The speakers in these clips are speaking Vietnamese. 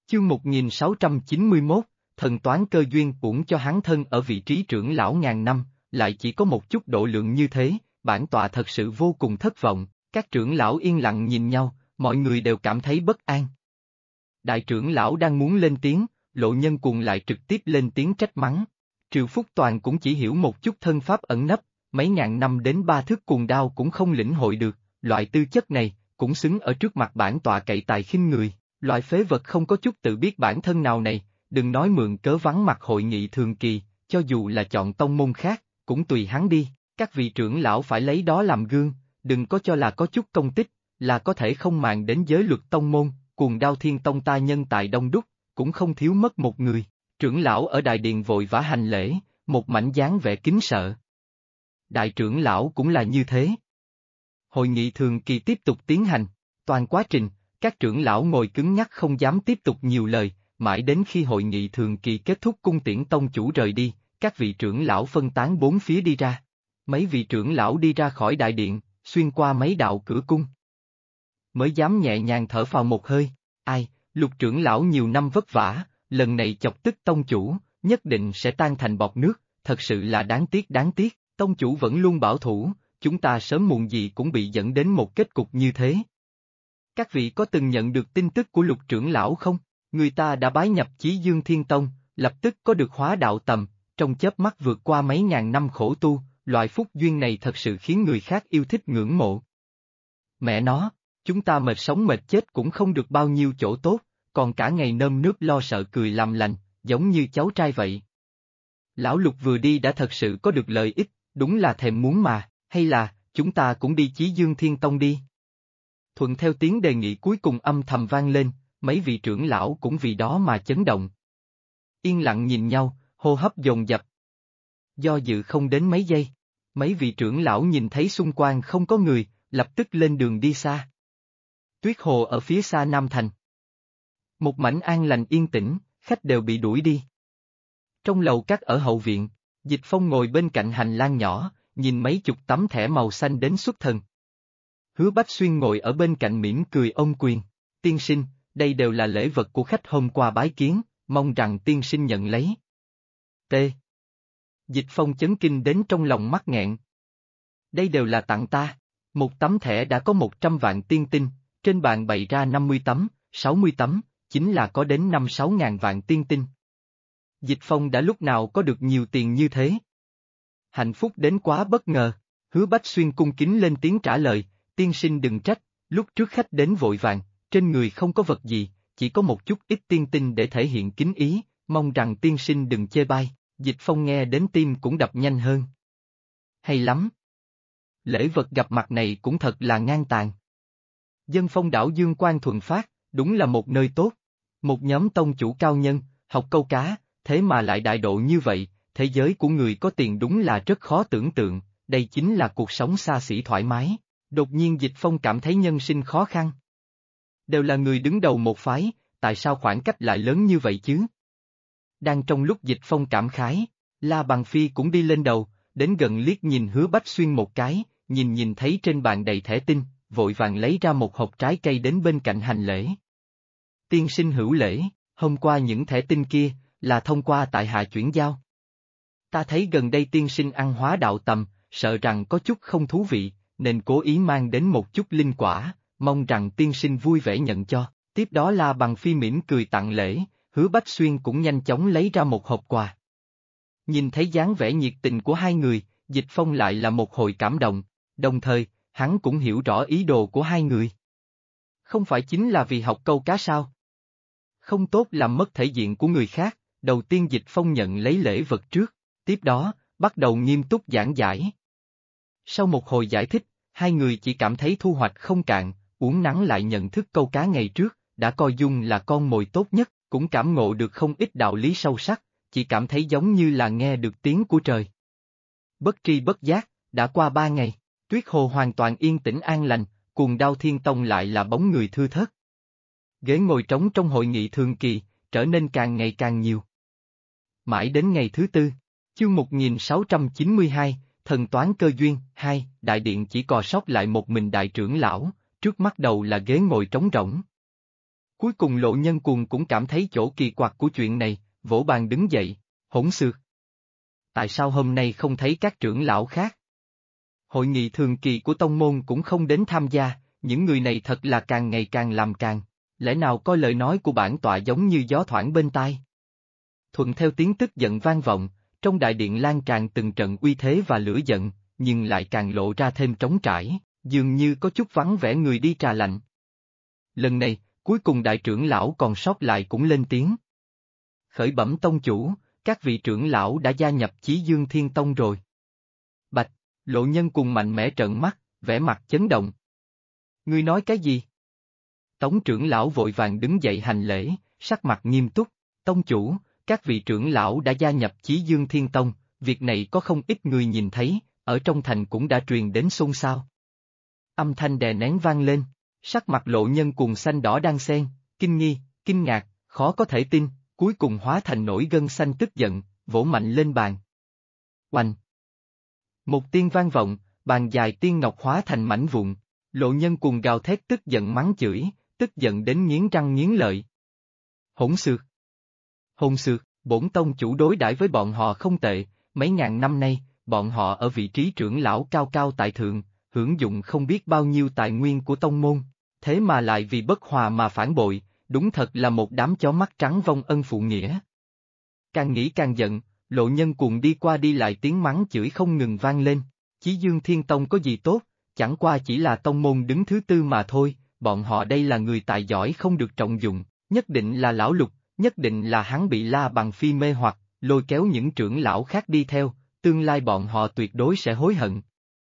Chương 1691, thần toán cơ duyên uổng cho hắn thân ở vị trí trưởng lão ngàn năm, lại chỉ có một chút độ lượng như thế, bản tọa thật sự vô cùng thất vọng, các trưởng lão yên lặng nhìn nhau, mọi người đều cảm thấy bất an. Đại trưởng lão đang muốn lên tiếng, Lộ Nhân Cuồng lại trực tiếp lên tiếng trách mắng. Triệu Phúc Toàn cũng chỉ hiểu một chút thân pháp ẩn nấp, mấy ngàn năm đến 3 thước cuồng đao cũng không lĩnh hội được, loại tư chất này, cũng xứng ở trước mặt bản tọa cậy tài khinh người, loại phế vật không có chút tự biết bản thân nào này, đừng nói mượn cớ vắng mặt hội nghị thường kỳ, cho dù là chọn tông môn khác, cũng tùy hắn đi, các vị trưởng lão phải lấy đó làm gương, đừng có cho là có chút công tích, là có thể không màng đến giới luật tông môn, cuồng đao thiên tông ta nhân tài đông đúc, cũng không thiếu mất một người. Trưởng lão ở đại điện vội vã hành lễ, một mảnh dáng vẻ kính sợ. Đại trưởng lão cũng là như thế. Hội nghị thường kỳ tiếp tục tiến hành, toàn quá trình, các trưởng lão ngồi cứng nhắc không dám tiếp tục nhiều lời, mãi đến khi hội nghị thường kỳ kết thúc cung tiễn tông chủ rời đi, các vị trưởng lão phân tán bốn phía đi ra. Mấy vị trưởng lão đi ra khỏi đại điện, xuyên qua mấy đạo cửa cung. Mới dám nhẹ nhàng thở phào một hơi, ai, Lục trưởng lão nhiều năm vất vả, lần này chọc tức tông chủ, nhất định sẽ tan thành bọt nước, thật sự là đáng tiếc, tông chủ vẫn luôn bảo thủ, chúng ta sớm muộn gì cũng bị dẫn đến một kết cục như thế. Các vị có từng nhận được tin tức của Lục trưởng lão không? Người ta đã bái nhập Chí Dương Thiên Tông, lập tức có được hóa đạo tầm, trong chớp mắt vượt qua mấy ngàn năm khổ tu, loại phúc duyên này thật sự khiến người khác yêu thích ngưỡng mộ. Mẹ nó, chúng ta mệt sống mệt chết cũng không được bao nhiêu chỗ tốt, còn cả ngày nơm nước lo sợ cười làm lành, giống như cháu trai vậy. Lão Lục vừa đi đã thật sự có được lợi ích, đúng là thèm muốn mà, hay là, chúng ta cũng đi Chí Dương Thiên Tông đi. Thuận theo tiếng đề nghị cuối cùng âm thầm vang lên, mấy vị trưởng lão cũng vì đó mà chấn động. Yên lặng nhìn nhau, hô hấp dồn dập. Do dự không đến mấy giây, mấy vị trưởng lão nhìn thấy xung quanh không có người, lập tức lên đường đi xa. Tuyết Hồ ở phía xa Nam Thành. Một mảnh an lành yên tĩnh, khách đều bị đuổi đi. Trong lầu các ở hậu viện, Dịch Phong ngồi bên cạnh hành lang nhỏ, nhìn mấy chục tấm thẻ màu xanh đến xuất thần. Hứa Bách Xuyên ngồi ở bên cạnh mỉm cười ôm quyền. Tiên sinh, đây đều là lễ vật của khách hôm qua bái kiến, mong rằng tiên sinh nhận lấy. T. Dịch Phong chấn kinh đến trong lòng mắc nghẹn. Đây đều là tặng ta. Một tấm thẻ đã có 100 vạn tiên tinh, trên bàn bày ra 50 tấm, 60 tấm, chính là có đến 5-6 ngàn vạn tiên tinh. Dịch Phong đã lúc nào có được nhiều tiền như thế? Hạnh phúc đến quá bất ngờ, Hứa Bách Xuyên cung kính lên tiếng trả lời, tiên sinh đừng trách, lúc trước khách đến vội vàng, trên người không có vật gì, chỉ có một chút ít tiên tinh để thể hiện kính ý, mong rằng tiên sinh đừng chê bai. Dịch Phong nghe đến tim cũng đập nhanh hơn. Hay lắm! Lễ vật gặp mặt này cũng thật là ngang tàn. Dân phong đảo Dương Quan thuần phát, đúng là một nơi tốt. Một nhóm tông chủ cao nhân, học câu cá, thế mà lại đại độ như vậy, thế giới của người có tiền đúng là rất khó tưởng tượng, đây chính là cuộc sống xa xỉ thoải mái. Đột nhiên Dịch Phong cảm thấy nhân sinh khó khăn. Đều là người đứng đầu một phái, tại sao khoảng cách lại lớn như vậy chứ? Đang trong lúc Dịch Phong cảm khái, La Bằng Phi cũng đi lên đầu, đến gần liếc nhìn Hứa Bách Xuyên một cái, nhìn thấy trên bàn đầy thẻ tinh, vội vàng lấy ra một hộp trái cây đến bên cạnh hành lễ. Tiên sinh hữu lễ, hôm qua những thẻ tinh kia, là thông qua tại hạ chuyển giao. Ta thấy gần đây tiên sinh ăn hóa đạo tầm, sợ rằng có chút không thú vị, nên cố ý mang đến một chút linh quả, mong rằng tiên sinh vui vẻ nhận cho. Tiếp đó La Bằng Phi mỉm cười tặng lễ, Hứa Bách Xuyên cũng nhanh chóng lấy ra một hộp quà. Nhìn thấy dáng vẻ nhiệt tình của hai người, Dịch Phong lại là một hồi cảm động, đồng thời, hắn cũng hiểu rõ ý đồ của hai người. Không phải chính là vì học câu cá sao? Không tốt làm mất thể diện của người khác, đầu tiên Dịch Phong nhận lấy lễ vật trước, tiếp đó, bắt đầu nghiêm túc giảng giải. Sau một hồi giải thích, hai người chỉ cảm thấy thu hoạch không cạn, uốn nắn lại nhận thức câu cá ngày trước, đã coi Dung là con mồi tốt nhất, cũng cảm ngộ được không ít đạo lý sâu sắc, chỉ cảm thấy giống như là nghe được tiếng của trời. Bất tri bất giác, đã qua 3 ngày, Tuyết Hồ hoàn toàn yên tĩnh an lành, cuồng đao thiên tông lại là bóng người thưa thớt. Ghế ngồi trống trong hội nghị thường kỳ, trở nên càng ngày càng nhiều. Mãi đến ngày thứ tư, chương 1692, thần toán cơ duyên, 2, đại điện chỉ còn sót lại một mình đại trưởng lão, trước mắt đầu là ghế ngồi trống rỗng. Cuối cùng Lộ Nhân Cuồng cũng cảm thấy chỗ kỳ quặc của chuyện này, vỗ bàn đứng dậy, hỗn xược. Tại sao hôm nay không thấy các trưởng lão khác? Hội nghị thường kỳ của tông môn cũng không đến tham gia, những người này thật là càng ngày càng làm càng, lẽ nào coi lời nói của bản tọa giống như gió thoảng bên tai? Thuận theo tiếng tức giận vang vọng, trong đại điện lan tràn từng trận uy thế và lửa giận, nhưng lại càng lộ ra thêm trống trải, dường như có chút vắng vẻ người đi trà lạnh. Lần này, cuối cùng đại trưởng lão còn sót lại cũng lên tiếng. Khởi bẩm tông chủ, các vị trưởng lão đã gia nhập Chí Dương Thiên Tông rồi. Bạch, Lộ Nhân Cuồng mạnh mẽ trợn mắt, vẻ mặt chấn động. Ngươi nói cái gì? Tống trưởng lão vội vàng đứng dậy hành lễ, sắc mặt nghiêm túc, tông chủ, các vị trưởng lão đã gia nhập Chí Dương Thiên Tông, việc này có không ít người nhìn thấy, ở trong thành cũng đã truyền đến xôn xao. Âm thanh đè nén vang lên, sắc mặt Lộ Nhân Cuồng xanh đỏ đan xen, kinh nghi, kinh ngạc, khó có thể tin, cuối cùng hóa thành nổi gân xanh tức giận, vỗ mạnh lên bàn. Oanh! Một tiếng vang vọng, bàn dài tiên ngọc hóa thành mảnh vụn, Lộ Nhân Cuồng gào thét tức giận mắng chửi, tức giận đến nghiến răng nghiến lợi. Hỗn xược! Hỗn xược, bổn tông chủ đối đãi với bọn họ không tệ, mấy ngàn năm nay, bọn họ ở vị trí trưởng lão cao cao tại thượng, hưởng dụng không biết bao nhiêu tài nguyên của tông môn, thế mà lại vì bất hòa mà phản bội, đúng thật là một đám chó mắt trắng vong ân phụ nghĩa. Càng nghĩ càng giận, Lộ Nhân Cuồng đi qua đi lại tiếng mắng chửi không ngừng vang lên, Chí Dương Thiên Tông có gì tốt, chẳng qua chỉ là tông môn đứng thứ tư mà thôi, bọn họ đây là người tài giỏi không được trọng dụng, nhất định là lão Lục, nhất định là hắn bị La Bằng Phi mê hoặc, lôi kéo những trưởng lão khác đi theo, tương lai bọn họ tuyệt đối sẽ hối hận.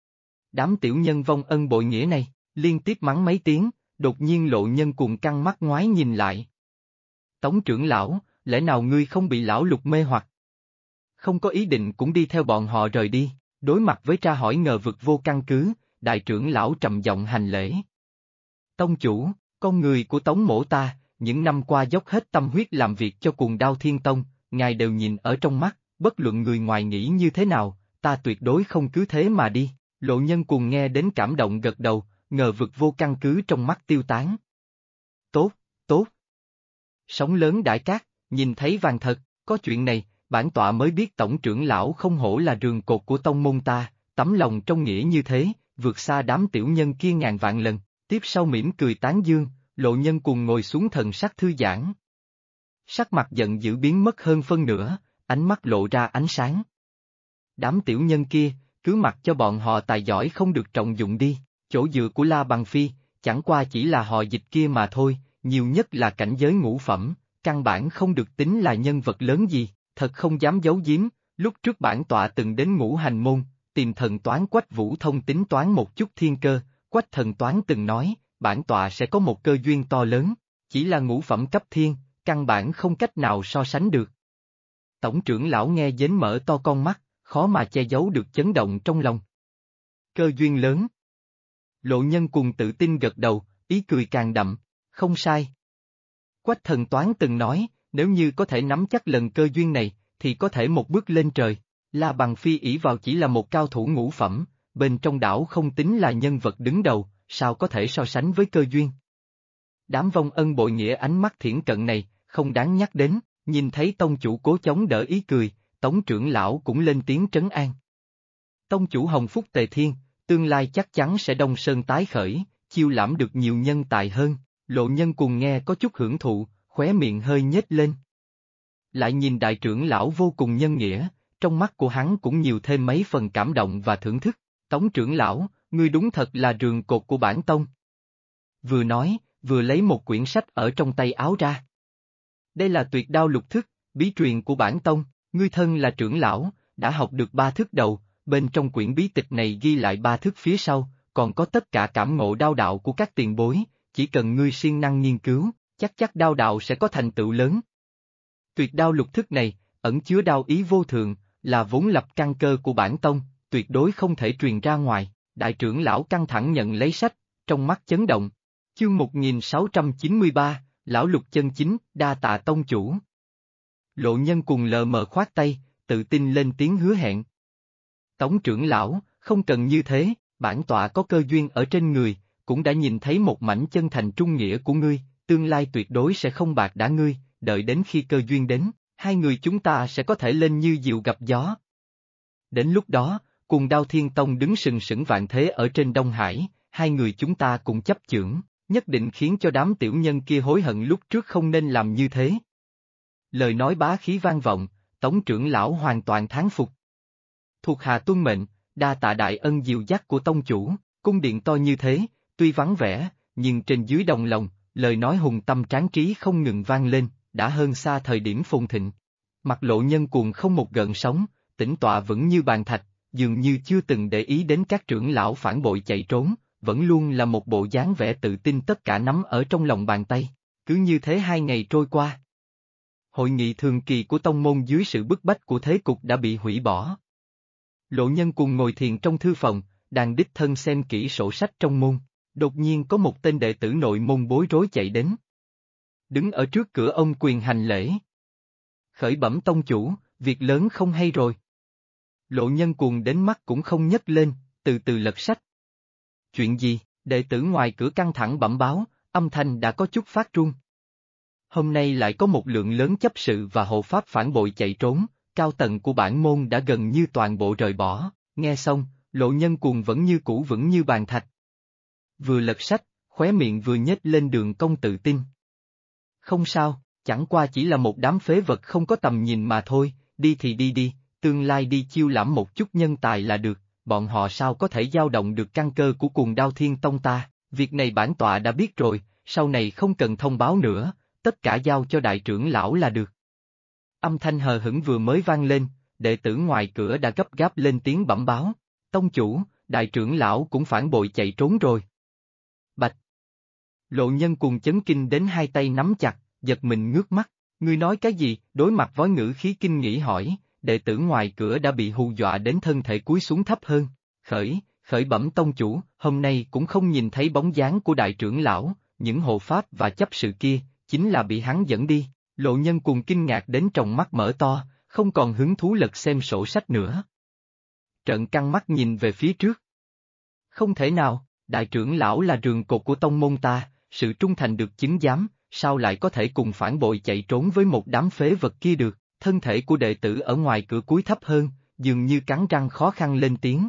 Đám tiểu nhân vong ân bội nghĩa này, liên tiếp mắng mấy tiếng, đột nhiên Lộ Nhân Cuồng căng mắt ngoái nhìn lại. Tống trưởng lão, lẽ nào ngươi không bị lão Lục mê hoặc? Không có ý định cũng đi theo bọn họ rời đi, đối mặt với tra hỏi ngờ vực vô căn cứ, đại trưởng lão trầm giọng hành lễ. Tông chủ, con người của Tống mỗ ta, những năm qua dốc hết tâm huyết làm việc cho Cuồng Đao Thiên Tông, ngài đều nhìn ở trong mắt, bất luận người ngoài nghĩ như thế nào, ta tuyệt đối không cứ thế mà đi. Lộ Nhân Cuồng nghe đến cảm động gật đầu, ngờ vực vô căn cứ trong mắt tiêu tán. Tốt, tốt. Sóng lớn đại cát, nhìn thấy vàng thật, có chuyện này, bản tọa mới biết tổng trưởng lão không hổ là rường cột của tông môn ta, tấm lòng trong nghĩa như thế, vượt xa đám tiểu nhân kia ngàn vạn lần, tiếp sau mỉm cười tán dương, Lộ Nhân Cuồng ngồi xuống thần sắc thư giãn. Sắc mặt giận dữ biến mất hơn phân nửa, ánh mắt lộ ra ánh sáng. Đám tiểu nhân kia, cứ mặc cho bọn họ tài giỏi không được trọng dụng đi, chỗ dựa của La Bằng Phi, chẳng qua chỉ là họ dịch kia mà thôi, nhiều nhất là cảnh giới ngũ phẩm, căn bản không được tính là nhân vật lớn gì, thật không dám giấu giếm, lúc trước bản tọa từng đến Ngũ Hành Môn, tìm thần toán Quách Vũ Thông tính toán một chút thiên cơ, Quách thần toán từng nói, bản tọa sẽ có một cơ duyên to lớn, chỉ là ngũ phẩm cấp thiên, căn bản không cách nào so sánh được. Tổng trưởng lão nghe dến mở to con mắt, khó mà che giấu được chấn động trong lòng. Cơ duyên lớn. Lộ Nhân Cuồng tự tin gật đầu, ý cười càng đậm, không sai. Quách thần toán từng nói, nếu như có thể nắm chắc lần cơ duyên này, thì có thể một bước lên trời. La Bằng Phi ỷ vào chỉ là một cao thủ ngũ phẩm, bên trong đảo không tính là nhân vật đứng đầu, sao có thể so sánh với cơ duyên. Đám vong ân bội nghĩa ánh mắt thiển cận này, không đáng nhắc đến, nhìn thấy tông chủ cố chống đỡ ý cười, tống trưởng lão cũng lên tiếng trấn an. Tông chủ Hồng Phúc Tề Thiên, tương lai chắc chắn sẽ đông sơn tái khởi, chiêu lãm được nhiều nhân tài hơn, Lộ Nhân Cuồng nghe có chút hưởng thụ, khóe miệng hơi nhếch lên. Lại nhìn đại trưởng lão vô cùng nhân nghĩa, trong mắt của hắn cũng nhiều thêm mấy phần cảm động và thưởng thức, tống trưởng lão, ngươi đúng thật là rường cột của bản tông. Vừa nói, vừa lấy một quyển sách ở trong tay áo ra. Đây là Tuyệt Đao Lục Thức, bí truyền của bản tông, ngươi thân là trưởng lão, đã học được 3 thức đầu, bên trong quyển bí tịch này ghi lại 3 thức phía sau, còn có tất cả cảm ngộ đao đạo của các tiền bối, chỉ cần ngươi siêng năng nghiên cứu, chắc đao đạo sẽ có thành tựu lớn. Tuyệt Đao Lục Thức này, ẩn chứa đao ý vô thượng, là vốn lập căn cơ của bản tông, tuyệt đối không thể truyền ra ngoài, đại trưởng lão căng thẳng nhận lấy sách, trong mắt chấn động. Chương 1693, Lão Lục chân chính, đa tạ tông chủ. Lộ Nhân Cuồng lờ mờ khoát tay, tự tin lên tiếng hứa hẹn. Tống trưởng lão, không cần như thế, bản tọa có cơ duyên ở trên người, cũng đã nhìn thấy một mảnh chân thành trung nghĩa của ngươi, tương lai tuyệt đối sẽ không bạc đãi ngươi, đợi đến khi cơ duyên đến, hai người chúng ta sẽ có thể lên như diều gặp gió. Đến lúc đó, cùng Đao Thiên Tông đứng sừng sững vạn thế ở trên Đông Hải, hai người chúng ta cùng chấp chưởng, nhất định khiến cho đám tiểu nhân kia hối hận lúc trước không nên làm như thế. Lời nói bá khí vang vọng, Tống trưởng lão hoàn toàn thán phục. Thuộc hạ tuân mệnh, đa tạ đại ân dìu dắt của tông chủ, cung điện to như thế, tuy vắng vẻ, nhưng trên dưới đồng lòng, lời nói hùng tâm tráng trí không ngừng vang lên, đã hơn xa thời điểm phồn thịnh. Mặt Lộ Nhân Cuồng không một gợn sóng, tĩnh tọa vững như bàn thạch, dường như chưa từng để ý đến các trưởng lão phản bội chạy trốn, vẫn luôn là một bộ dáng vẻ tự tin tất cả nắm ở trong lòng bàn tay. Cứ như thế 2 ngày trôi qua. Hội nghị thường kỳ của tông môn dưới sự bức bách của thế cục đã bị hủy bỏ. Lộ Nhân Cuồng ngồi thiền trong thư phòng, đang đích thân xem kỹ sổ sách trong môn, đột nhiên có một tên đệ tử nội môn bối rối chạy đến. Đứng ở trước cửa ông quyền hành lễ. Khởi bẩm tông chủ, việc lớn không hay rồi. Lộ Nhân Cuồng đến mắt cũng không nhấc lên, từ từ lật sách. Chuyện gì? Đệ tử ngoài cửa căng thẳng bẩm báo, âm thanh đã có chút phát run. Hôm nay lại có một lượng lớn chấp sự và hộ pháp phản bội chạy trốn, cao tầng của bản môn đã gần như toàn bộ rời bỏ. Nghe xong, Lộ Nhân Cuồng vẫn như cũ vững như bàn thạch. Vừa lật sách, khóe miệng vừa nhếch lên đường cong tự tin. Không sao, chẳng qua chỉ là một đám phế vật không có tầm nhìn mà thôi, đi thì đi, tương lai đi chiêu lãm một chút nhân tài là được, bọn họ sao có thể dao động được căn cơ của Cuồng Đao Thiên Tông ta, việc này bản tọa đã biết rồi, sau này không cần thông báo nữa, tất cả giao cho đại trưởng lão là được. Âm thanh hờ hững vừa mới vang lên, đệ tử ngoài cửa đã gấp gáp lên tiếng bẩm báo, tông chủ, đại trưởng lão cũng phản bội chạy trốn rồi. Bạch! Lộ Nhân Cuồng chấn kinh đến hai tay nắm chặt, giật mình ngước mắt, ngươi nói cái gì? Đối mặt với ngữ khí kinh nghĩ hỏi, đệ tử ngoài cửa đã bị hù dọa đến thân thể cúi xuống thấp hơn, khởi bẩm tông chủ, hôm nay cũng không nhìn thấy bóng dáng của đại trưởng lão, những hộ pháp và chấp sự kia, chính là bị hắn dẫn đi. Lộ Nhân Cuồng kinh ngạc đến tròng mắt mở to, không còn hứng thú lật xem sổ sách nữa. Trợn căng mắt nhìn về phía trước. Không thể nào, đại trưởng lão là rường cột của tông môn ta, sự trung thành được chứng giám, sao lại có thể cùng phản bội chạy trốn với một đám phế vật kia được, thân thể của đệ tử ở ngoài cửa cúi thấp hơn, dường như cắn răng khó khăn lên tiếng.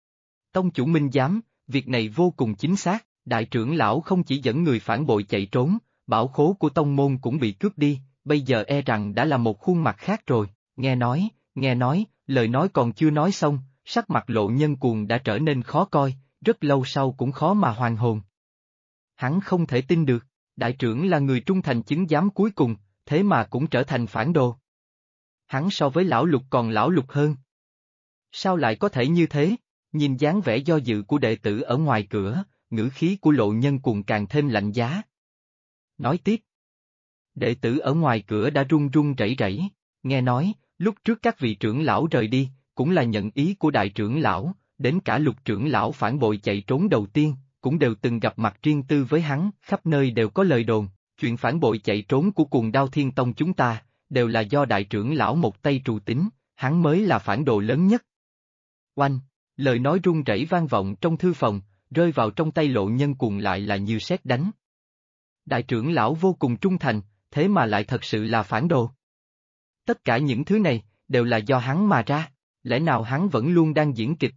Tông chủ minh giám, việc này vô cùng chính xác, đại trưởng lão không chỉ dẫn người phản bội chạy trốn, bảo khố của tông môn cũng bị cướp đi, bây giờ e rằng đã là một khuôn mặt khác rồi, nghe nói, lời nói còn chưa nói xong, sắc mặt Lộ Nhân Cuồng đã trở nên khó coi, rất lâu sau cũng khó mà hoàn hồn. Hắn không thể tin được, đại trưởng là người trung thành chứng giám cuối cùng, thế mà cũng trở thành phản đồ. Hắn so với lão Lục còn lão Lục hơn. Sao lại có thể như thế? Nhìn dáng vẻ do dự của đệ tử ở ngoài cửa, ngữ khí của Lộ Nhân Cuồng càng thêm lạnh giá. Nói tiếp. Đệ tử ở ngoài cửa đã run run rẩy rẩy, nghe nói, lúc trước các vị trưởng lão rời đi, cũng là nhận ý của đại trưởng lão, đến cả Lục trưởng lão phản bội chạy trốn đầu tiên, cũng đều từng gặp mặt riêng tư với hắn, khắp nơi đều có lời đồn, chuyện phản bội chạy trốn của Cuồng Đao Thiên Tông chúng ta, đều là do đại trưởng lão một tay trù tính, hắn mới là phản đồ lớn nhất. Oanh, lời nói run rẩy vang vọng trong thư phòng, rơi vào trong tay Lộ Nhân Cuồng lại là như sét đánh. Đại trưởng lão vô cùng trung thành, thế mà lại thật sự là phản đồ. Tất cả những thứ này, đều là do hắn mà ra, lẽ nào hắn vẫn luôn đang diễn kịch?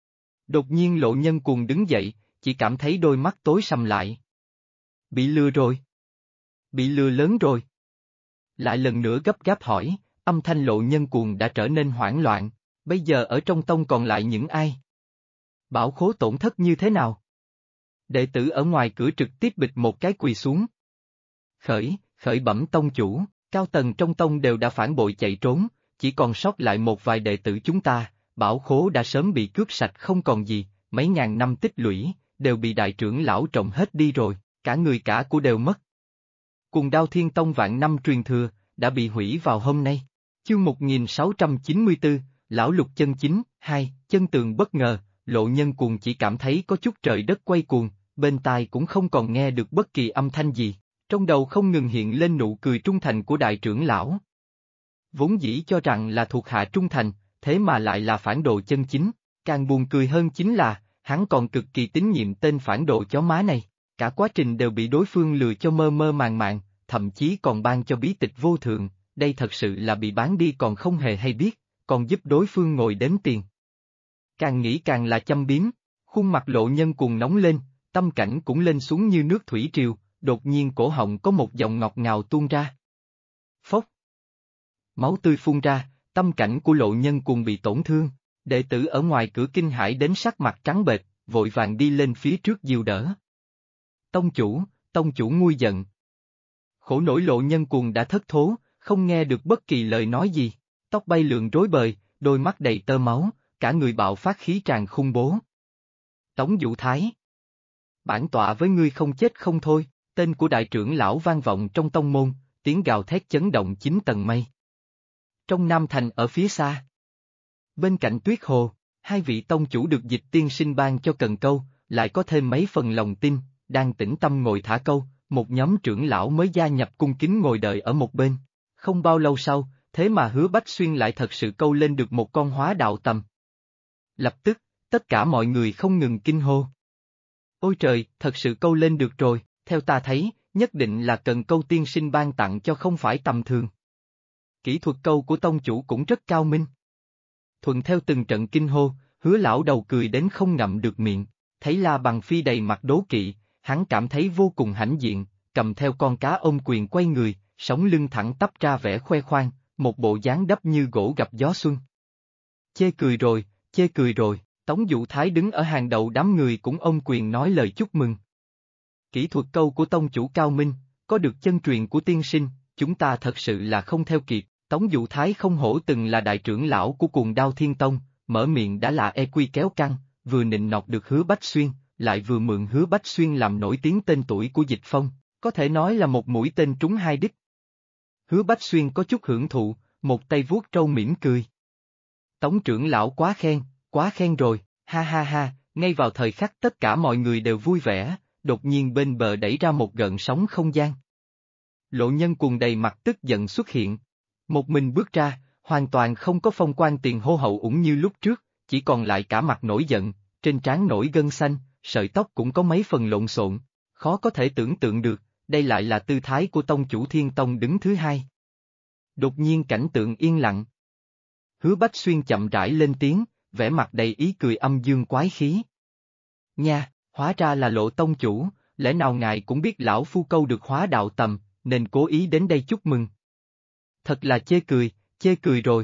Đột nhiên Lộ Nhân Cuồng đứng dậy, chỉ cảm thấy đôi mắt tối sầm lại. Bị lừa rồi. Bị lừa lớn rồi. Lại lần nữa gấp gáp hỏi, âm thanh Lộ Nhân Cuồng đã trở nên hoảng loạn, bây giờ ở trong tông còn lại những ai? Bảo khố tổn thất như thế nào? Đệ tử ở ngoài cửa trực tiếp bịch một cái quỳ xuống. Khởi bẩm tông chủ, cao tầng trong tông đều đã phản bội chạy trốn, chỉ còn sót lại một vài đệ tử chúng ta, bảo khố đã sớm bị cướp sạch không còn gì, mấy ngàn năm tích lũy, đều bị đại trưởng lão trộm hết đi rồi, cả người cả của đều mất. Cuồng Đao Thiên Tông vạn năm truyền thừa, đã bị hủy vào hôm nay. Chương 1694, Lão Lục chân chính, 2, chân tường bất ngờ, Lộ Nhân Cuồng chỉ cảm thấy có chút trời đất quay cuồng, bên tai cũng không còn nghe được bất kỳ âm thanh gì, trong đầu không ngừng hiện lên nụ cười trung thành của đại trưởng lão. Vốn dĩ cho rằng là thuộc hạ trung thành, thế mà lại là phản đồ chân chính, càng buồn cười hơn chính là, hắn còn cực kỳ tín nhiệm tên phản đồ chó má này. cả quá trình đều bị đối phương lừa cho mơ mơ màng màng, thậm chí còn ban cho bí tịch vô thượng, đây thật sự là bị bán đi còn không hề hay biết, còn giúp đối phương ngồi đếm tiền. Càng nghĩ càng là châm biếm, khuôn mặt Lộ Nhân cuồng nóng lên, tâm cảnh cũng lên xuống như nước thủy triều, đột nhiên cổ họng có một dòng ngọt ngào tuôn ra. Phốc. Máu tươi phun ra, tâm cảnh của Lộ Nhân cuồng bị tổn thương, đệ tử ở ngoài cửa kinh hãi đến sắc mặt trắng bệch, vội vàng đi lên phía trước dìu đỡ. Tông chủ nguôi giận. Khổ nỗi Lộ Nhân cuồng đã thất thố, không nghe được bất kỳ lời nói gì, tóc bay lượn rối bời, đôi mắt đầy tơ máu, cả người bạo phát khí tràn khủng bố. Tống Vũ Thái. Bản tọa với ngươi không chết không thôi, tên của đại trưởng lão vang vọng trong tông môn, tiếng gào thét chấn động 9 tầng mây. Trong Nam Thành ở phía xa. Bên cạnh Tuyết Hồ, hai vị tông chủ được Dịch tiên sinh ban cho cần câu, lại có thêm mấy phần lòng tin, đang tĩnh tâm ngồi thả câu, một nhóm trưởng lão mới gia nhập cung kính ngồi đợi ở một bên. Không bao lâu sau, thế mà Hứa Bách Xuyên lại thật sự câu lên được một con hóa đạo tầm. Lập tức, tất cả mọi người không ngừng kinh hô. Ôi trời, thật sự câu lên được rồi, theo ta thấy, nhất định là cần câu tiên sinh ban tặng cho không phải tầm thường. Kỹ thuật câu của tông chủ cũng rất cao minh. Thuận theo từng trận kinh hô, Hứa lão đầu cười đến không ngậm được miệng, thấy La Bằng Phi đầy mặt đố kỵ, hắn cảm thấy vô cùng hãnh diện, cầm theo con cá ôm quyền quay người, sống lưng thẳng tắp ra vẻ khoe khoang, một bộ dáng đắp như gỗ gặp gió xuân. Chê cười rồi, Tống Vũ Thái đứng ở hàng đầu đám người cũng ôm quyền nói lời chúc mừng. Kỹ thuật câu của tông chủ cao minh, có được chân truyền của tiên sinh, chúng ta thật sự là không theo kịp. Tống Vũ Thái không hổ từng là đại trưởng lão của Cuồng Đao Thiên Tông, mở miệng đã là EQ kéo căng, vừa nịnh nọt được Hứa Bách Xuyên, lại vừa mượn Hứa Bách Xuyên làm nổi tiếng tên tuổi của Dịch Phong, có thể nói là một mũi tên trúng hai đích. Hứa Bách Xuyên có chút hưởng thụ, một tay vuốt trâu mỉm cười. Tống trưởng lão quá khen rồi, ha ha ha, ngay vào thời khắc tất cả mọi người đều vui vẻ, đột nhiên bên bờ đẩy ra một gợn sóng không gian. Lộ Nhân cuồng đầy mặt tức giận xuất hiện. Một mình bước ra, hoàn toàn không có phong quan tiền hô hậu ủng như lúc trước, chỉ còn lại cả mặt nổi giận, trên trán nổi gân xanh, sợi tóc cũng có mấy phần lộn xộn, khó có thể tưởng tượng được, đây lại là tư thái của tông chủ Thiên Tông đứng thứ hai. Đột nhiên cảnh tượng yên lặng. Hứa Bách Xuyên chậm rãi lên tiếng, vẻ mặt đầy ý cười âm dương quái khí. Nha, hóa ra là Lộ tông chủ, lẽ nào ngài cũng biết lão phu câu được hóa đạo tầm, nên cố ý đến đây chúc mừng. Thật là chê cười rồi.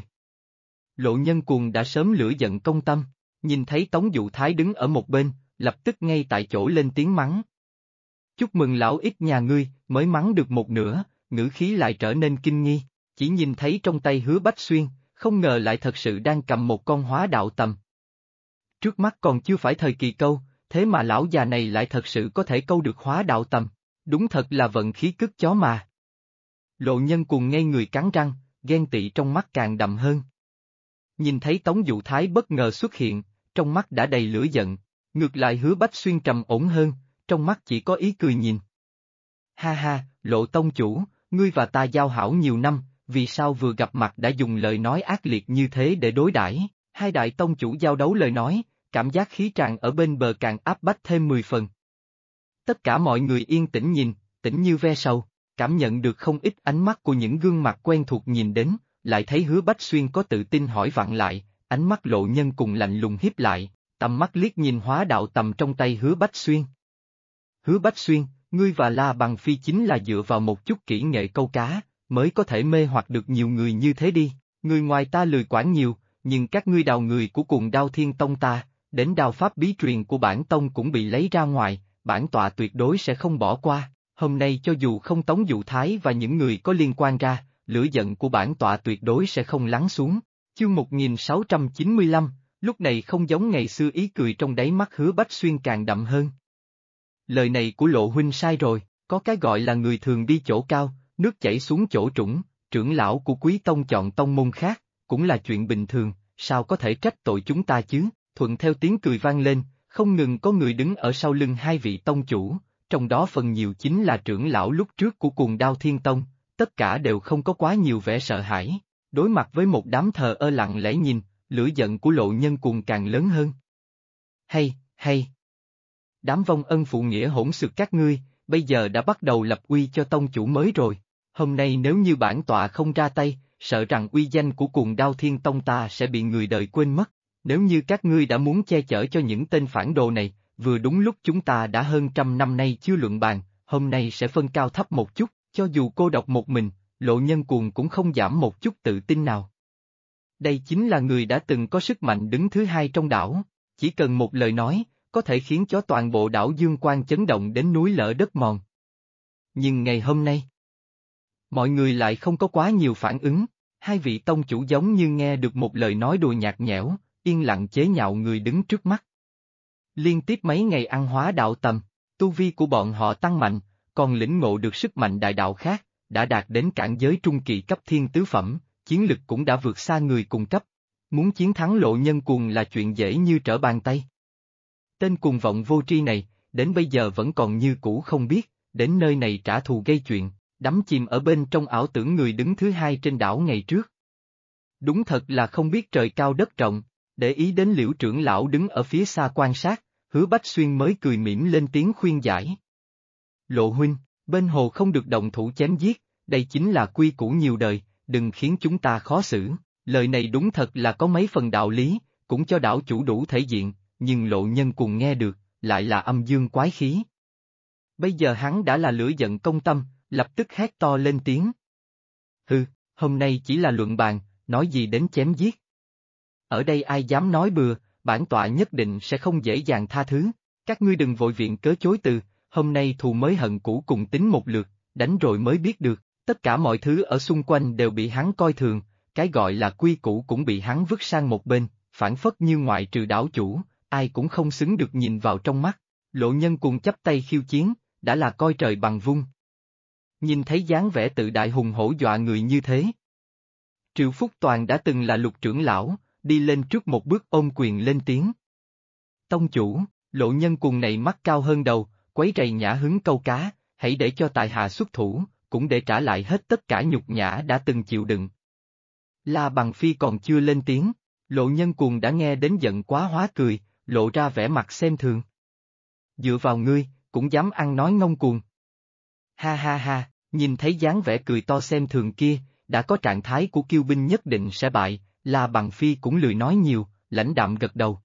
Lộ Nhân cuồng đã sớm lửa giận công tâm, nhìn thấy Tống Vũ Thái đứng ở một bên, lập tức ngay tại chỗ lên tiếng mắng. Chúc mừng lão ít nhà ngươi, mới mắng được một nửa, ngữ khí lại trở nên kinh nghi, chỉ nhìn thấy trong tay Hứa Bách Xuyên, không ngờ lại thật sự đang cầm một con hóa đạo tầm. Trước mắt còn chưa phải thời kỳ câu, thế mà lão già này lại thật sự có thể câu được hóa đạo tầm, đúng thật là vận khí cứt chó mà. Lộ Nhân cuồng ngây người cắn răng, ghen tị trong mắt càng đậm hơn. Nhìn thấy Tống Vũ Thái bất ngờ xuất hiện, trong mắt đã đầy lửa giận, ngược lại Hứa Bách Xuyên trầm ổn hơn, trong mắt chỉ có ý cười nhìn. Ha ha, Lộ tông chủ, ngươi và ta giao hảo nhiều năm, vì sao vừa gặp mặt đã dùng lời nói ác liệt như thế để đối đãi? Hai đại tông chủ giao đấu lời nói, cảm giác khí tràn ở bên bờ càng áp bách thêm 10 phần. Tất cả mọi người yên tĩnh nhìn, tĩnh như ve sầu. Cảm nhận được không ít ánh mắt của những gương mặt quen thuộc nhìn đến, lại thấy Hứa Bách Xuyên có tự tin hỏi vặn lại, ánh mắt Lộ Nhân cùng lạnh lùng hiếp lại, tầm mắt liếc nhìn hóa đạo tầm trong tay Hứa Bách Xuyên. Hứa Bách Xuyên, ngươi và La Bằng Phi chính là dựa vào một chút kỹ nghệ câu cá, mới có thể mê hoặc được nhiều người như thế đi, người ngoài ta lười quản nhiều, nhưng các ngươi đào người của Cuồng Đao Thiên Tông ta, đến đao pháp bí truyền của bản tông cũng bị lấy ra ngoài, bản tọa tuyệt đối sẽ không bỏ qua. Hôm nay cho dù không Tống Vũ Thái và những người có liên quan ra, lửa giận của bản tọa tuyệt đối sẽ không lắng xuống. Chương 1695, lúc này không giống ngày xưa ý cười trong đáy mắt Hứa Bách Xuyên càng đậm hơn. Lời này của Lộ huynh sai rồi, có cái gọi là người thường đi chỗ cao, nước chảy xuống chỗ trũng, trưởng lão của Quý Tông chọn tông môn khác, cũng là chuyện bình thường, sao có thể trách tội chúng ta chứ? Thuận theo tiếng cười vang lên, không ngừng có người đứng ở sau lưng hai vị tông chủ. Trong đó phần nhiều chính là trưởng lão lúc trước của Cuồng Đao Thiên Tông, tất cả đều không có quá nhiều vẻ sợ hãi, đối mặt với một đám thờ ơ lặng lẽ nhìn, lửa giận của Lộ Nhân cuồng càng lớn hơn. Hay. đám vong ân phụ nghĩa hỗn xược các ngươi, bây giờ đã bắt đầu lập uy cho tông chủ mới rồi. Hôm nay nếu như bản tọa không ra tay, sợ rằng uy danh của Cuồng Đao Thiên Tông ta sẽ bị người đời quên mất. Nếu như các ngươi đã muốn che chở cho những tên phản đồ này, vừa đúng lúc chúng ta đã hơn 100 năm nay chưa luận bàn, hôm nay sẽ phân cao thấp một chút, cho dù cô độc một mình, Lộ Nhân Cuồng cũng không giảm một chút tự tin nào. Đây chính là người đã từng có sức mạnh đứng thứ hai trong đảo, chỉ cần một lời nói, có thể khiến cho toàn bộ đảo Dương Quang chấn động đến núi lở đất mòn. Nhưng ngày hôm nay, mọi người lại không có quá nhiều phản ứng, hai vị tông chủ giống như nghe được một lời nói đùa nhạt nhẽo, yên lặng chế nhạo người đứng trước mắt. Liên tiếp mấy ngày ăn hóa đạo tầm, tu vi của bọn họ tăng mạnh, còn lĩnh ngộ được sức mạnh đại đạo khác, đã đạt đến cảnh giới trung kỳ cấp thiên tứ phẩm, chiến lực cũng đã vượt xa người cùng cấp. Muốn chiến thắng Lộ Nhân Cuồng là chuyện dễ như trở bàn tay. Tên cuồng vọng vô tri này, đến bây giờ vẫn còn như cũ không biết, đến nơi này trả thù gây chuyện, đắm chìm ở bên trong ảo tưởng người đứng thứ hai trên đảo ngày trước. Đúng thật là không biết trời cao đất rộng, để ý đến Liễu trưởng lão đứng ở phía xa quan sát, Hứa Bách Xuyên mới cười mỉm lên tiếng khuyên giải. Lộ huynh, bên hồ không được động thủ chém giết, đây chính là quy củ nhiều đời, đừng khiến chúng ta khó xử. Lời này đúng thật là có mấy phần đạo lý, cũng cho đảo chủ đủ thể diện, nhưng Lộ Nhân Cuồng nghe được, lại là âm dương quái khí. Bây giờ hắn đã là lửa giận công tâm, lập tức hét to lên tiếng. Hừ, hôm nay chỉ là luận bàn, nói gì đến chém giết. Ở đây ai dám nói bừa, bản tọa nhất định sẽ không dễ dàng tha thứ, các ngươi đừng vội viện cớ chối từ, hôm nay thù mới hận cũ cùng tính một lượt, đánh rồi mới biết được, tất cả mọi thứ ở xung quanh đều bị hắn coi thường. Cái gọi là quy củ cũng bị hắn vứt sang một bên, phản phất như ngoại trừ đảo chủ, ai cũng không xứng được nhìn vào trong mắt. Lộ Nhân Cuồng chắp tay khiêu chiến, đã là coi trời bằng vung. Nhìn thấy dáng vẻ tự đại hùng hổ dọa người như thế. Triệu Phúc Toàn đã từng là Lục trưởng lão, đi lên trước một bước ôm quyền lên tiếng. Tông chủ, Lộ Nhân Cuồng này mắt cao hơn đầu, quấy rầy nhã hứng câu cá, hãy để cho tại hạ xuất thủ, cũng để trả lại hết tất cả nhục nhã đã từng chịu đựng. La Bằng Phi còn chưa lên tiếng, Lộ Nhân Cuồng đã nghe đến giận quá hóa cười, lộ ra vẻ mặt xem thường. Dựa vào ngươi, cũng dám ăn nói ngông cuồng. Ha ha ha, nhìn thấy dáng vẻ cười to xem thường kia, đã có trạng thái của kiêu binh nhất định sẽ bại, La Bằng Phi cũng lười nói nhiều, lãnh đạm gật đầu.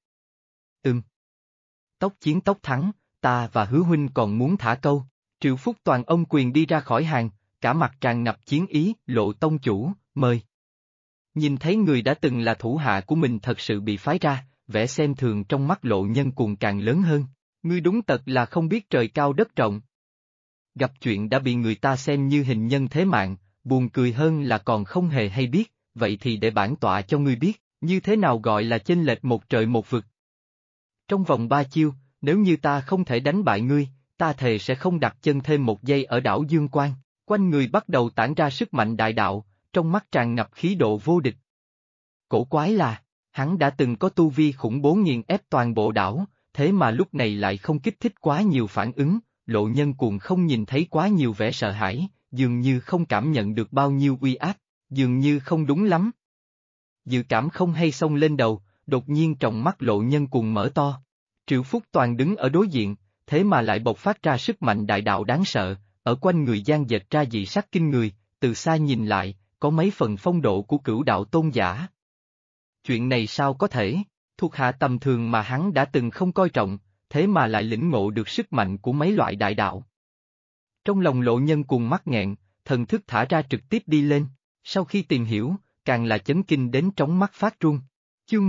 Tốc chiến tốc thắng, ta và Hứa huynh còn muốn thả câu. Triệu Phúc Toàn ôm quyền đi ra khỏi hàng, cả mặt tràn ngập chiến ý, Lộ tông chủ, mời. Nhìn thấy người đã từng là thủ hạ của mình thật sự bị phái ra, vẻ xem thường trong mắt Lộ Nhân Cuồng càng lớn hơn, ngươi đúng tật là không biết trời cao đất rộng. Gặp chuyện đã bị người ta xem như hình nhân thế mạng, buồn cười hơn là còn không hề hay biết, vậy thì để bản tọa cho ngươi biết, như thế nào gọi là chênh lệch một trời một vực. Trong vòng 3 chiêu, nếu như ta không thể đánh bại ngươi, ta thề sẽ không đặt chân thêm một giây ở đảo Dương Quang. Quanh người bắt đầu tản ra sức mạnh đại đạo, trong mắt tràn ngập khí độ vô địch. Cổ quái là, hắn đã từng có tu vi khủng bố nghiền ép toàn bộ đảo, thế mà lúc này lại không kích thích quá nhiều phản ứng, Lộ Nhân Cuồng không nhìn thấy quá nhiều vẻ sợ hãi, dường như không cảm nhận được bao nhiêu uy áp, dường như không đúng lắm. Dự cảm không hay xông lên đầu, đột nhiên trong mắt Lộ Nhân Cuồng mở to. Triệu Phúc Toàn đứng ở đối diện, thế mà lại bộc phát ra sức mạnh đại đạo đáng sợ, ở quanh người giăng dệt ra dị sắc kinh người, từ xa nhìn lại, có mấy phần phong độ của cửu đạo tôn giả. Chuyện này sao có thể, thuộc hạ tầm thường mà hắn đã từng không coi trọng, thế mà lại lĩnh ngộ được sức mạnh của mấy loại đại đạo. Trong lòng Lộ Nhân Cuồng mắc nghẹn, thần thức thả ra trực tiếp đi lên, sau khi tìm hiểu, càng là chấn kinh đến trống mắt phát run. Chương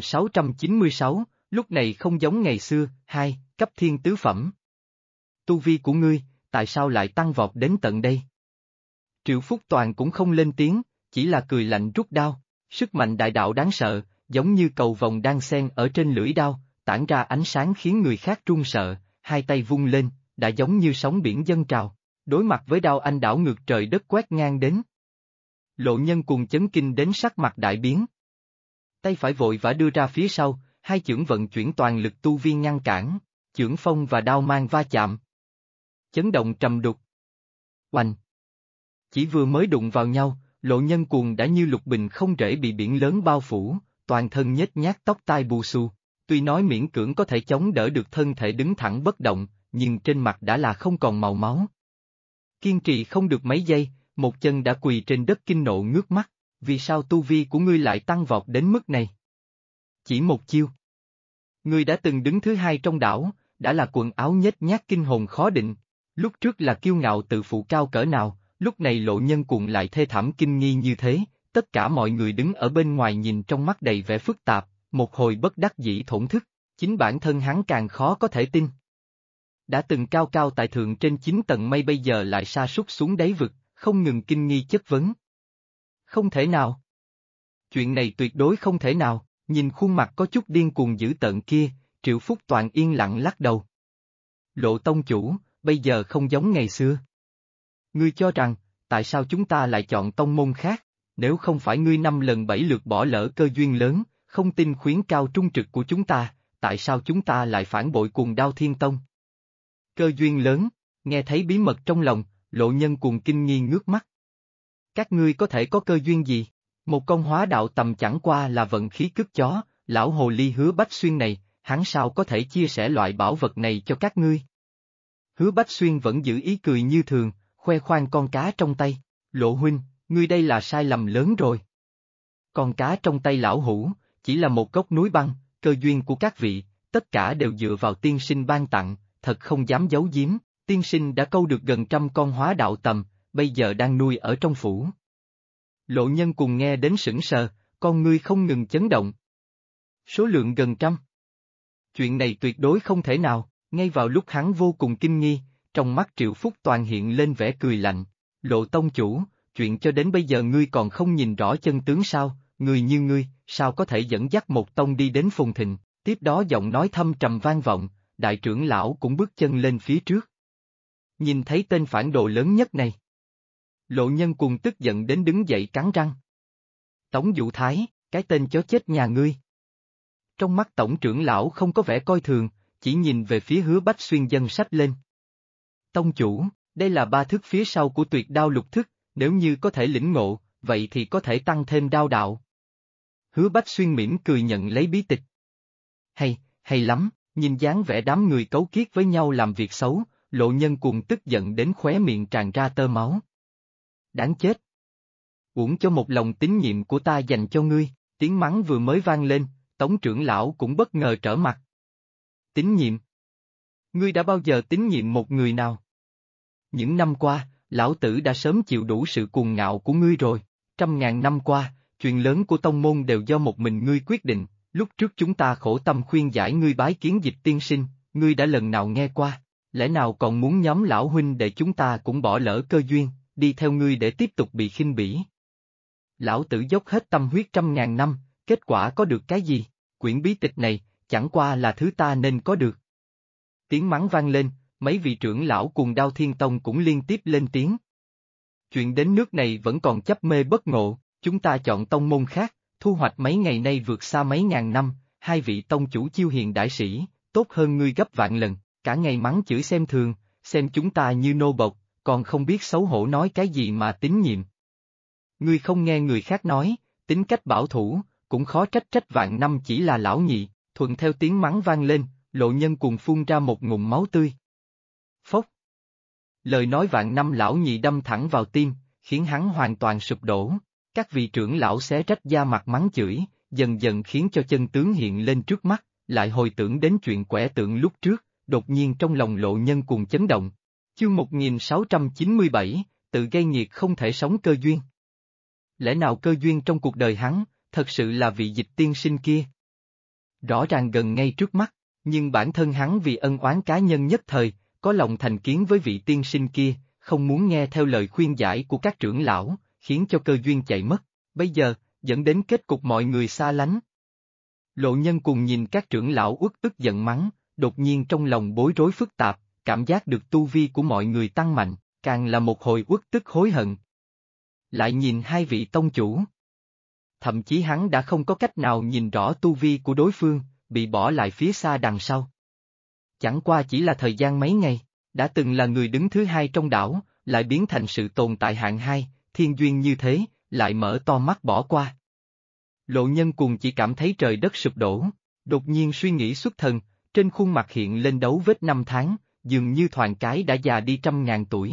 1696, lúc này không giống ngày xưa, 2, cấp thiên tứ phẩm. Tu vi của ngươi, tại sao lại tăng vọt đến tận đây? Triệu Phúc Toàn cũng không lên tiếng, chỉ là cười lạnh rút đao, sức mạnh đại đạo đáng sợ, giống như cầu vồng đang xen ở trên lưỡi đao, tản ra ánh sáng khiến người khác run sợ, hai tay vung lên, đã giống như sóng biển dâng trào, đối mặt với đao anh đảo ngược trời đất quét ngang đến. Lộ Nhân Cuồng chấn kinh đến sắc mặt đại biến. Tay phải vội vã đưa ra phía sau, hai chưởng vận chuyển toàn lực tu vi ngăn cản, chưởng phong và đao mang va chạm. Chấn động trầm đục. Oanh! Chỉ vừa mới đụng vào nhau, Lộ Nhân Cuồng đã như lục bình không rễ bị biển lớn bao phủ, toàn thân nhếch nhác tóc tai bù xù. tuy nói miễn cưỡng có thể chống đỡ được thân thể đứng thẳng bất động, nhưng trên mặt đã là không còn màu máu. Kiên trì không được mấy giây, một chân đã quỳ trên đất kinh nộ ngước mắt, vì sao tu vi của ngươi lại tăng vọt đến mức này? Chỉ một chiêu. Ngươi đã từng đứng thứ hai trong đảo, đã là quần áo nhếch nhác kinh hồn khó định, lúc trước là kiêu ngạo tự phụ cao cỡ nào, lúc này Lộ Nhân Cuồng lại thê thảm kinh nghi như thế, tất cả mọi người đứng ở bên ngoài nhìn trong mắt đầy vẻ phức tạp, một hồi bất đắc dĩ thổn thức, chính bản thân hắn càng khó có thể tin. Đã từng cao cao tại thượng trên 9 tầng mây bây giờ lại sa sút xuống đáy vực, không ngừng kinh nghi chất vấn. Không thể nào. Chuyện này tuyệt đối không thể nào, nhìn khuôn mặt có chút điên cuồng dữ tợn kia, Triệu Phúc Toàn yên lặng lắc đầu. Lộ tông chủ, bây giờ không giống ngày xưa. Ngươi cho rằng, tại sao chúng ta lại chọn tông môn khác, nếu không phải ngươi 5 lần 7 lượt bỏ lỡ cơ duyên lớn, không tin khuyến cao trung trực của chúng ta, tại sao chúng ta lại phản bội Cuồng Đao Thiên Tông? Cơ duyên lớn, nghe thấy bí mật trong lòng, Lộ Nhân Cuồng kinh nghi ngước mắt. Các ngươi có thể có cơ duyên gì? Một con hóa đạo tầm chẳng qua là vận khí cứt chó, lão hồ ly Hứa Bách Xuyên này, hắn sao có thể chia sẻ loại bảo vật này cho các ngươi? Hứa Bách Xuyên vẫn giữ ý cười như thường, khoe khoang con cá trong tay, Lộ huynh, ngươi đây là sai lầm lớn rồi. Con cá trong tay lão hủ, chỉ là một gốc núi băng, cơ duyên của các vị, tất cả đều dựa vào tiên sinh ban tặng, thật không dám giấu giếm, tiên sinh đã câu được gần 100 con hóa đạo tầm, bây giờ đang nuôi ở trong phủ. Lộ Nhân Cuồng nghe đến sững sờ, con ngươi không ngừng chấn động. Số lượng gần 100. Chuyện này tuyệt đối không thể nào, ngay vào lúc hắn vô cùng kinh nghi, trong mắt Triệu Phúc Toàn hiện lên vẻ cười lạnh. Lộ tông chủ, chuyện cho đến bây giờ ngươi còn không nhìn rõ chân tướng sao, người như ngươi, sao có thể dẫn dắt một tông đi đến phồn thịnh, tiếp đó giọng nói thâm trầm vang vọng, đại trưởng lão cũng bước chân lên phía trước. Nhìn thấy tên phản đồ lớn nhất này. Lộ Nhân Cuồng tức giận đến đứng dậy cắn răng. Tống Dụ Thái, cái tên chó chết nhà ngươi. Trong mắt tổng trưởng lão không có vẻ coi thường, chỉ nhìn về phía Hứa Bách Xuyên dâng sách lên. Tông chủ, đây là 3 thức phía sau của tuyệt đao lục thức, nếu như có thể lĩnh ngộ, vậy thì có thể tăng thêm đao đạo. Hứa Bách Xuyên mỉm cười nhận lấy bí tịch. Hay lắm, nhìn dáng vẻ đám người cấu kiết với nhau làm việc xấu, Lộ Nhân Cuồng tức giận đến khóe miệng tràn ra tơ máu. Đáng chết! Uổng cho một lòng tín nhiệm của ta dành cho ngươi, tiếng mắng vừa mới vang lên, Tống trưởng lão cũng bất ngờ trở mặt. Tín nhiệm? Ngươi đã bao giờ tín nhiệm một người nào? Những năm qua, lão tử đã sớm chịu đủ sự cuồng ngạo của ngươi rồi, 100.000 năm qua, chuyện lớn của tông môn đều do một mình ngươi quyết định, lúc trước chúng ta khổ tâm khuyên giải ngươi bái kiến Dịch tiên sinh, ngươi đã lần nào nghe qua, lẽ nào còn muốn nhóm lão huynh để chúng ta cũng bỏ lỡ cơ duyên, đi theo ngươi để tiếp tục bị khinh bỉ? Lão tử dốc hết tâm huyết 100.000 năm, kết quả có được cái gì? Quyển bí tịch này, chẳng qua là thứ ta nên có được. Tiếng mắng vang lên, mấy vị trưởng lão Cuồng Đao Thiên Tông cũng liên tiếp lên tiếng. Chuyện đến nước này vẫn còn chấp mê bất ngộ, chúng ta chọn tông môn khác, thu hoạch mấy ngày nay vượt xa mấy ngàn năm, hai vị tông chủ chiêu hiền đại sĩ, tốt hơn ngươi gấp vạn lần, cả ngày mắng chửi xem thường, xem chúng ta như nô bộc, còn không biết xấu hổ nói cái gì mà tín nhiệm. Ngươi không nghe người khác nói, tính cách bảo thủ, cũng khó trách vạn năm chỉ là lão nhị, thuận theo tiếng mắng vang lên, Lộ Nhân Cuồng phun ra một ngụm máu tươi. Phốc! Lời nói vạn năm lão nhị đâm thẳng vào tim, khiến hắn hoàn toàn sụp đổ. Các vị trưởng lão xé rách da mặt mắng chửi, dần dần khiến cho chân tướng hiện lên trước mắt, lại hồi tưởng đến chuyện quẻ tượng lúc trước, đột nhiên trong lòng Lộ Nhân Cuồng chấn động. Chương 1697, tự gây nghiệt không thể sống cơ duyên. Lẽ nào cơ duyên trong cuộc đời hắn, thật sự là vị Dịch tiên sinh kia? Rõ ràng gần ngay trước mắt, nhưng bản thân hắn vì ân oán cá nhân nhất thời, có lòng thành kiến với vị tiên sinh kia, không muốn nghe theo lời khuyên giải của các trưởng lão, khiến cho cơ duyên chạy mất, bây giờ, dẫn đến kết cục mọi người xa lánh. Lộ Nhân Cuồng nhìn các trưởng lão uất ức giận mắng, đột nhiên trong lòng bối rối phức tạp, cảm giác được tu vi của mọi người tăng mạnh, càng là một hồi uất tức hối hận. Lại nhìn hai vị tông chủ. Thậm chí hắn đã không có cách nào nhìn rõ tu vi của đối phương, bị bỏ lại phía xa đằng sau. Chẳng qua chỉ là thời gian mấy ngày, đã từng là người đứng thứ hai trong đảo, lại biến thành sự tồn tại hạng hai, thiên duyên như thế, lại mở to mắt bỏ qua. Lộ Nhân Cuồng chỉ cảm thấy trời đất sụp đổ, Đột nhiên suy nghĩ xuất thần, trên khuôn mặt hiện lên dấu vết 5 tháng, dường như thoáng cái đã già đi 100.000 tuổi.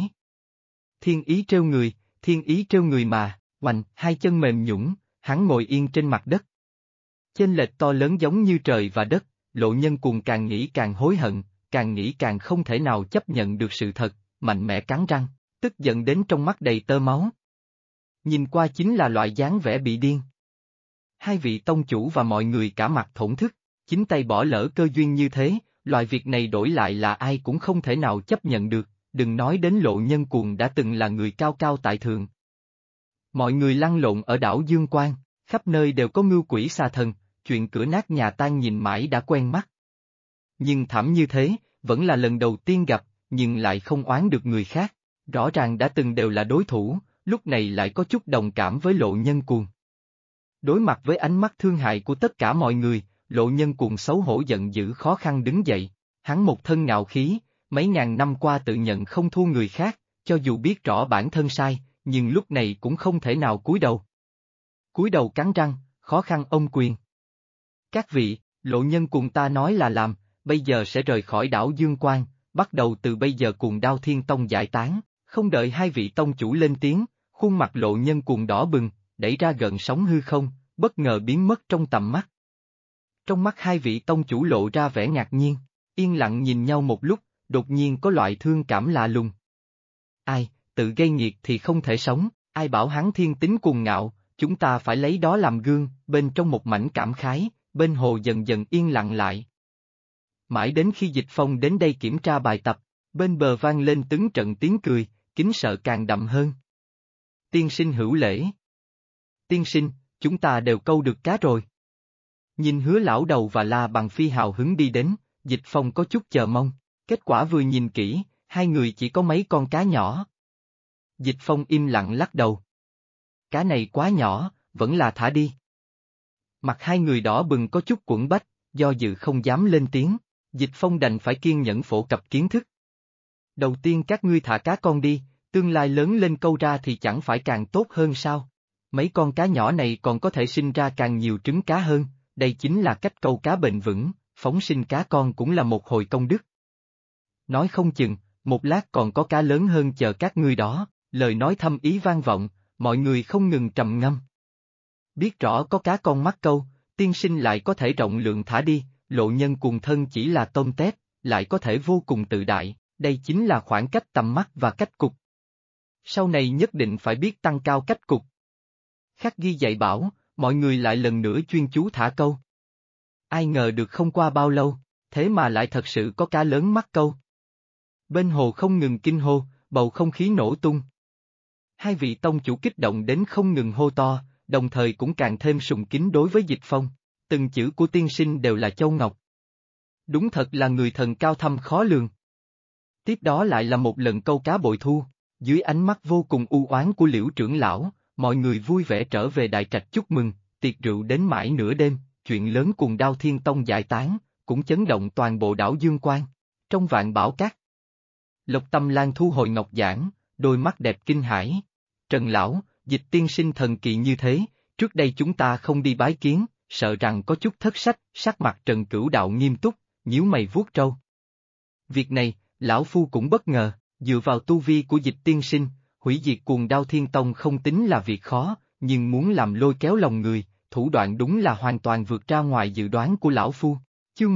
Thiên ý trêu người mà, oành, hai chân mềm nhũn, hắn ngồi yên trên mặt đất. Chênh lệch to lớn giống như trời và đất, Lộ Nhân Cuồng càng nghĩ càng hối hận, càng nghĩ càng không thể nào chấp nhận được sự thật, mạnh mẽ cắn răng, tức giận đến trong mắt đầy tơ máu. Nhìn qua chính là loại dáng vẻ bị điên. Hai vị tông chủ và mọi người cả mặt thổn thức, chính tay bỏ lỡ cơ duyên như thế, loại việc này đổi lại là ai cũng không thể nào chấp nhận được, đừng nói đến Lộ Nhân Cuồng đã từng là người cao cao tại thượng. Mọi người lăn lộn ở đảo Dương Quang, khắp nơi đều có ngưu quỷ xà thần, chuyện cửa nát nhà tan nhìn mãi đã quen mắt. Nhưng thảm như thế, vẫn là lần đầu tiên gặp, nhưng lại không oán được người khác, rõ ràng đã từng đều là đối thủ, lúc này lại có chút đồng cảm với Lộ Nhân Cuồng. Đối mặt với ánh mắt thương hại của tất cả mọi người, Lộ Nhân Cuồng xấu hổ giận dữ khó khăn đứng dậy, hắn một thân ngạo khí, mấy ngàn năm qua tự nhận không thua người khác, cho dù biết rõ bản thân sai, nhưng lúc này cũng không thể nào cúi đầu. Cúi đầu cắn răng, khó khăn ôm quyền. Các vị, Lộ Nhân Cuồng ta nói là làm, bây giờ sẽ rời khỏi đảo Dương Quang, bắt đầu từ bây giờ Cuồng Đao Thiên Tông giải tán, không đợi hai vị tông chủ lên tiếng, khuôn mặt Lộ Nhân Cuồng đỏ bừng, đẩy ra gợn sóng hư không, bất ngờ biến mất trong tầm mắt. Trong mắt hai vị tông chủ lộ ra vẻ ngạc nhiên, yên lặng nhìn nhau một lúc, đột nhiên có loại thương cảm lạ lùng. Ai, tự gây nghiệt thì không thể sống, ai bảo hắn thiên tính cuồng ngạo, chúng ta phải lấy đó làm gương, bên trong một mảnh cảm khái, bên hồ dần dần yên lặng lại. Mãi đến khi Dịch Phong đến đây kiểm tra bài tập, bên bờ vang lên từng trận tiếng cười, kính sợ càng đậm hơn. Tiên sinh hữu lễ. Tiên sinh, chúng ta đều câu được cá rồi. Nhìn Hứa lão đầu và La Bằng Phi hào hứng đi đến, Dịch Phong có chút chờ mong, kết quả vừa nhìn kỹ, hai người chỉ có mấy con cá nhỏ. Dịch Phong im lặng lắc đầu. Cá này quá nhỏ, vẫn là thả đi. Mặt hai người đỏ bừng có chút quẫn bách, do dự không dám lên tiếng, Dịch Phong đành phải kiên nhẫn phổ cập kiến thức. Đầu tiên các ngươi thả cá con đi, tương lai lớn lên câu ra thì chẳng phải càng tốt hơn sao? Mấy con cá nhỏ này còn có thể sinh ra càng nhiều trứng cá hơn, đây chính là cách câu cá bền vững, phóng sinh cá con cũng là một hồi công đức. Nói không chừng, một lát còn có cá lớn hơn chờ các ngươi đó, lời nói thâm ý vang vọng, mọi người không ngừng trầm ngâm. Biết rõ có cá con mắc câu, tiên sinh lại có thể rộng lượng thả đi, Lộ Nhân Cuồng thân chỉ là tôm tép, lại có thể vô cùng tự đại, đây chính là khoảng cách tầm mắt và cách cục. Sau này nhất định phải biết tăng cao cách cục. Khắc ghi dạy bảo, mọi người lại lần nữa chuyên chú thả câu. Ai ngờ được không qua bao lâu, thế mà lại thật sự có cá lớn mắc câu. Bên hồ không ngừng kinh hô, bầu không khí nổ tung. Hai vị tông chủ kích động đến không ngừng hô to, đồng thời cũng càng thêm sùng kính đối với Dịch Phong, từng chữ của tiên sinh đều là châu ngọc. Đúng thật là người thần cao thâm khó lường. Tiếp đó lại là một lần câu cá bội thu, dưới ánh mắt vô cùng u oán của Liễu trưởng lão, mọi người vui vẻ trở về đại trạch chúc mừng, tiệc rượu đến mãi nửa đêm, chuyện lớn Cuồng Đao Thiên Tông giải tán, cũng chấn động toàn bộ đảo Dương Quang. Trong vạn bảo cát, Lộc Tâm Lan thu hồi ngọc giản, đôi mắt đẹp kinh hãi. Trần lão, Dịch tiên sinh thần kỳ như thế, trước đây chúng ta không đi bái kiến, sợ rằng có chút thất sách, sắc mặt Trần Cửu Đạo nghiêm túc, nhíu mày vuốt râu. Việc này, lão phu cũng bất ngờ, dựa vào tu vi của Dịch tiên sinh, hủy diệt Cuồng Đao Thiên Tông không tính là việc khó, nhưng muốn làm lôi kéo lòng người, thủ đoạn đúng là hoàn toàn vượt ra ngoài dự đoán của lão phu. Chương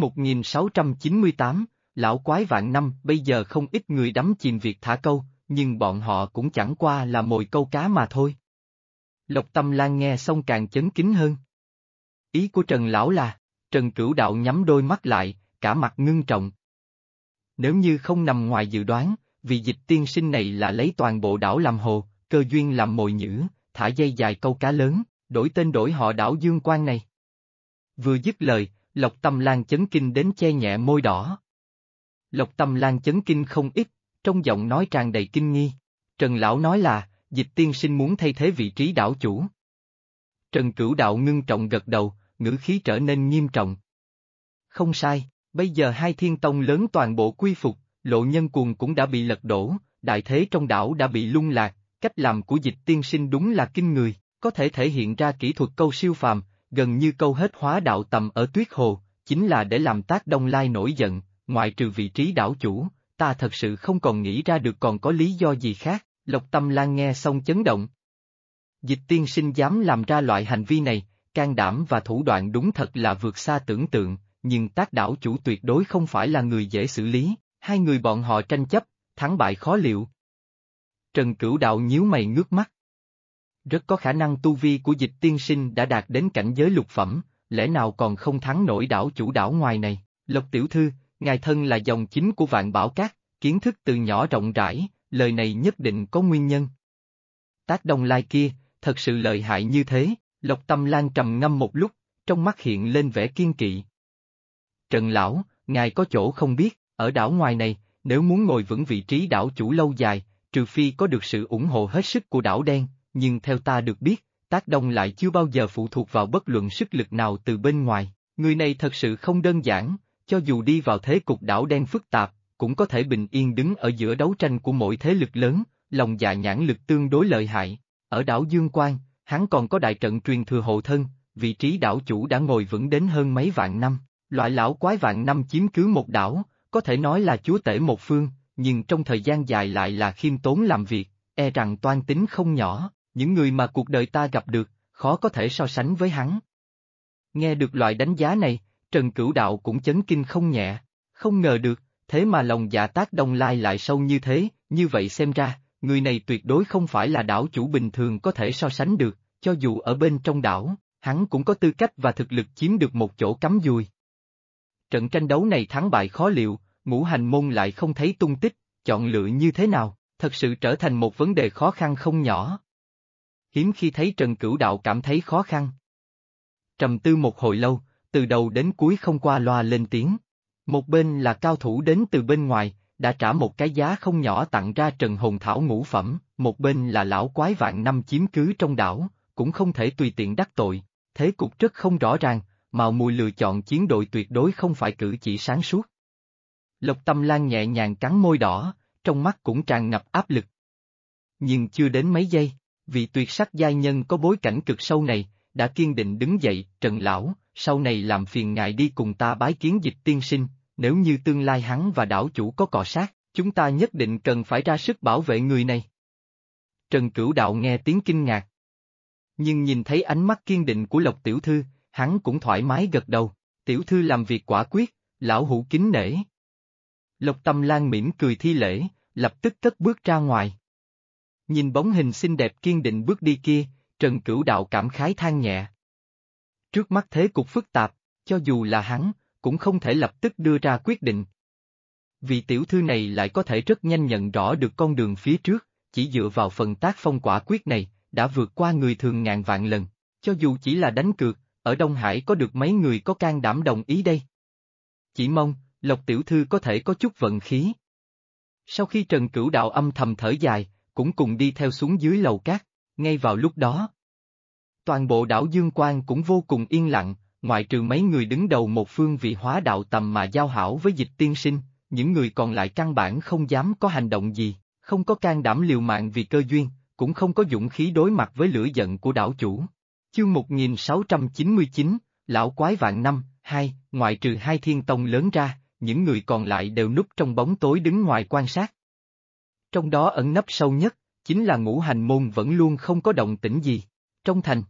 1698, lão quái vạn năm, bây giờ không ít người đắm chìm việc thả câu, nhưng bọn họ cũng chẳng qua là mồi câu cá mà thôi. Lộc Tâm Lan nghe xong càng chấn kính hơn. Ý của Trần lão là, Trần Cửu Đạo nhắm đôi mắt lại, cả mặt ngưng trọng. Nếu như không nằm ngoài dự đoán, vì Dịch tiên sinh này là lấy toàn bộ đảo làm hồ, cơ duyên làm mồi nhữ, thả dây dài câu cá lớn, đổi tên đổi họ đảo Dương Quang này. Vừa dứt lời, Lộc Tâm Lan chấn kinh đến che nhẹ môi đỏ. Lộc Tâm Lan chấn kinh không ít, trong giọng nói tràn đầy kinh nghi. Trần lão nói là, Dịch tiên sinh muốn thay thế vị trí đảo chủ. Trần Cửu Đạo ngưng trọng gật đầu, ngữ khí trở nên nghiêm trọng. Không sai, bây giờ hai thiên tông lớn toàn bộ quy phục, Lộ Nhân Cuồng cũng đã bị lật đổ, đại thế trong đảo đã bị lung lạc, cách làm của Dịch tiên sinh đúng là kinh người, có thể thể hiện ra kỹ thuật câu siêu phàm, gần như câu hết hóa đạo tầm ở Tuyết Hồ, chính là để làm Tác Đông Lai nổi giận, ngoại trừ vị trí đảo chủ, ta thật sự không còn nghĩ ra được còn có lý do gì khác. Lộc Tâm Lan nghe xong chấn động. Dịch tiên sinh dám làm ra loại hành vi này, can đảm và thủ đoạn đúng thật là vượt xa tưởng tượng, nhưng Tác đảo chủ tuyệt đối không phải là người dễ xử lý, hai người bọn họ tranh chấp, thắng bại khó liệu. Trần Cửu Đạo nhíu mày ngước mắt. Rất có khả năng tu vi của Dịch tiên sinh đã đạt đến cảnh giới lục phẩm, lẽ nào còn không thắng nổi đảo chủ đảo ngoài này. Lộc tiểu thư, ngài thân là dòng chính của Vạn Bảo Các, kiến thức từ nhỏ rộng rãi, lời này nhất định có nguyên nhân. Tác Đông Lai kia, thật sự lợi hại như thế, Lộc Tâm Lan trầm ngâm một lúc, trong mắt hiện lên vẻ kiên kỵ. Trần lão, ngài có chỗ không biết, ở đảo ngoài này, nếu muốn ngồi vững vị trí đảo chủ lâu dài, trừ phi có được sự ủng hộ hết sức của đảo đen, nhưng theo ta được biết, Tác Đông lại chưa bao giờ phụ thuộc vào bất luận sức lực nào từ bên ngoài, người này thật sự không đơn giản, cho dù đi vào thế cục đảo đen phức tạp, cũng có thể bình yên đứng ở giữa đấu tranh của mỗi thế lực lớn, lòng dạ nhãn lực tương đối lợi hại. Ở đảo Dương Quang, hắn còn có đại trận truyền thừa hộ thân, vị trí đảo chủ đã ngồi vững đến hơn mấy vạn năm, loại lão quái vạn năm chiếm cứ một đảo, có thể nói là chúa tể một phương, nhưng trong thời gian dài lại là khiêm tốn làm việc, e rằng toan tính không nhỏ, những người mà cuộc đời ta gặp được, khó có thể so sánh với hắn. Nghe được loại đánh giá này, Trần Cửu Đạo cũng chấn kinh không nhẹ, không ngờ được, thế mà lòng dạ Tác Đông Lai lại sâu như thế, như vậy xem ra, người này tuyệt đối không phải là đảo chủ bình thường có thể so sánh được, cho dù ở bên trong đảo, hắn cũng có tư cách và thực lực chiếm được một chỗ cắm dùi. Trận tranh đấu này thắng bại khó liệu, Ngũ Hành Môn lại không thấy tung tích, chọn lựa như thế nào, thật sự trở thành một vấn đề khó khăn không nhỏ. Hiếm khi thấy Trần Cửu Đạo cảm thấy khó khăn. Trầm tư một hồi lâu, từ đầu đến cuối không qua loa lên tiếng. Một bên là cao thủ đến từ bên ngoài, đã trả một cái giá không nhỏ tặng ra Trần Hồn Thảo ngũ phẩm, một bên là lão quái vạn năm chiếm cứ trong đảo, cũng không thể tùy tiện đắc tội, thế cục rất không rõ ràng, Mạo Mùi lựa chọn chiến đội tuyệt đối không phải cử chỉ sáng suốt. Lộc Tâm Lan nhẹ nhàng cắn môi đỏ, trong mắt cũng tràn ngập áp lực. Nhưng chưa đến mấy giây, vị tuyệt sắc giai nhân có bối cảnh cực sâu này, đã kiên định đứng dậy, Trần lão, sau này làm phiền ngài đi cùng ta bái kiến Dịch tiên sinh, nếu như tương lai hắn và đảo chủ có cọ sát, chúng ta nhất định cần phải ra sức bảo vệ người này. Trần Cửu Đạo nghe tiếng kinh ngạc. Nhưng nhìn thấy ánh mắt kiên định của Lộc tiểu thư, hắn cũng thoải mái gật đầu, tiểu thư làm việc quả quyết, lão hữu kính nể. Lộc Tâm Lan mỉm cười thi lễ, lập tức cất bước ra ngoài. Nhìn bóng hình xinh đẹp kiên định bước đi kia, Trần Cửu Đạo cảm khái than nhẹ. Trước mắt thế cục phức tạp, cho dù là hắn, cũng không thể lập tức đưa ra quyết định. Vị tiểu thư này lại có thể rất nhanh nhận rõ được con đường phía trước, chỉ dựa vào phần tác phong quả quyết này, đã vượt qua người thường ngàn vạn lần, cho dù chỉ là đánh cược, ở Đông Hải có được mấy người có can đảm đồng ý đây. Chỉ mong, Lộc tiểu thư có thể có chút vận khí. Sau khi Trần Cửu Đạo âm thầm thở dài, cũng cùng đi theo xuống dưới lầu cát, ngay vào lúc đó. Toàn bộ đảo Dương Quang cũng vô cùng yên lặng, ngoại trừ mấy người đứng đầu một phương vị hóa đạo tầm mà giao hảo với Dịch tiên sinh, những người còn lại căn bản không dám có hành động gì, không có can đảm liều mạng vì cơ duyên, cũng không có dũng khí đối mặt với lửa giận của đảo chủ. Chương 1699, Lão Quái Vạn Năm, 2, ngoại trừ hai thiên tông lớn ra, những người còn lại đều núp trong bóng tối đứng ngoài quan sát. Trong đó ẩn nấp sâu nhất, chính là Ngũ Hành Môn vẫn luôn không có động tĩnh gì. Trong thành,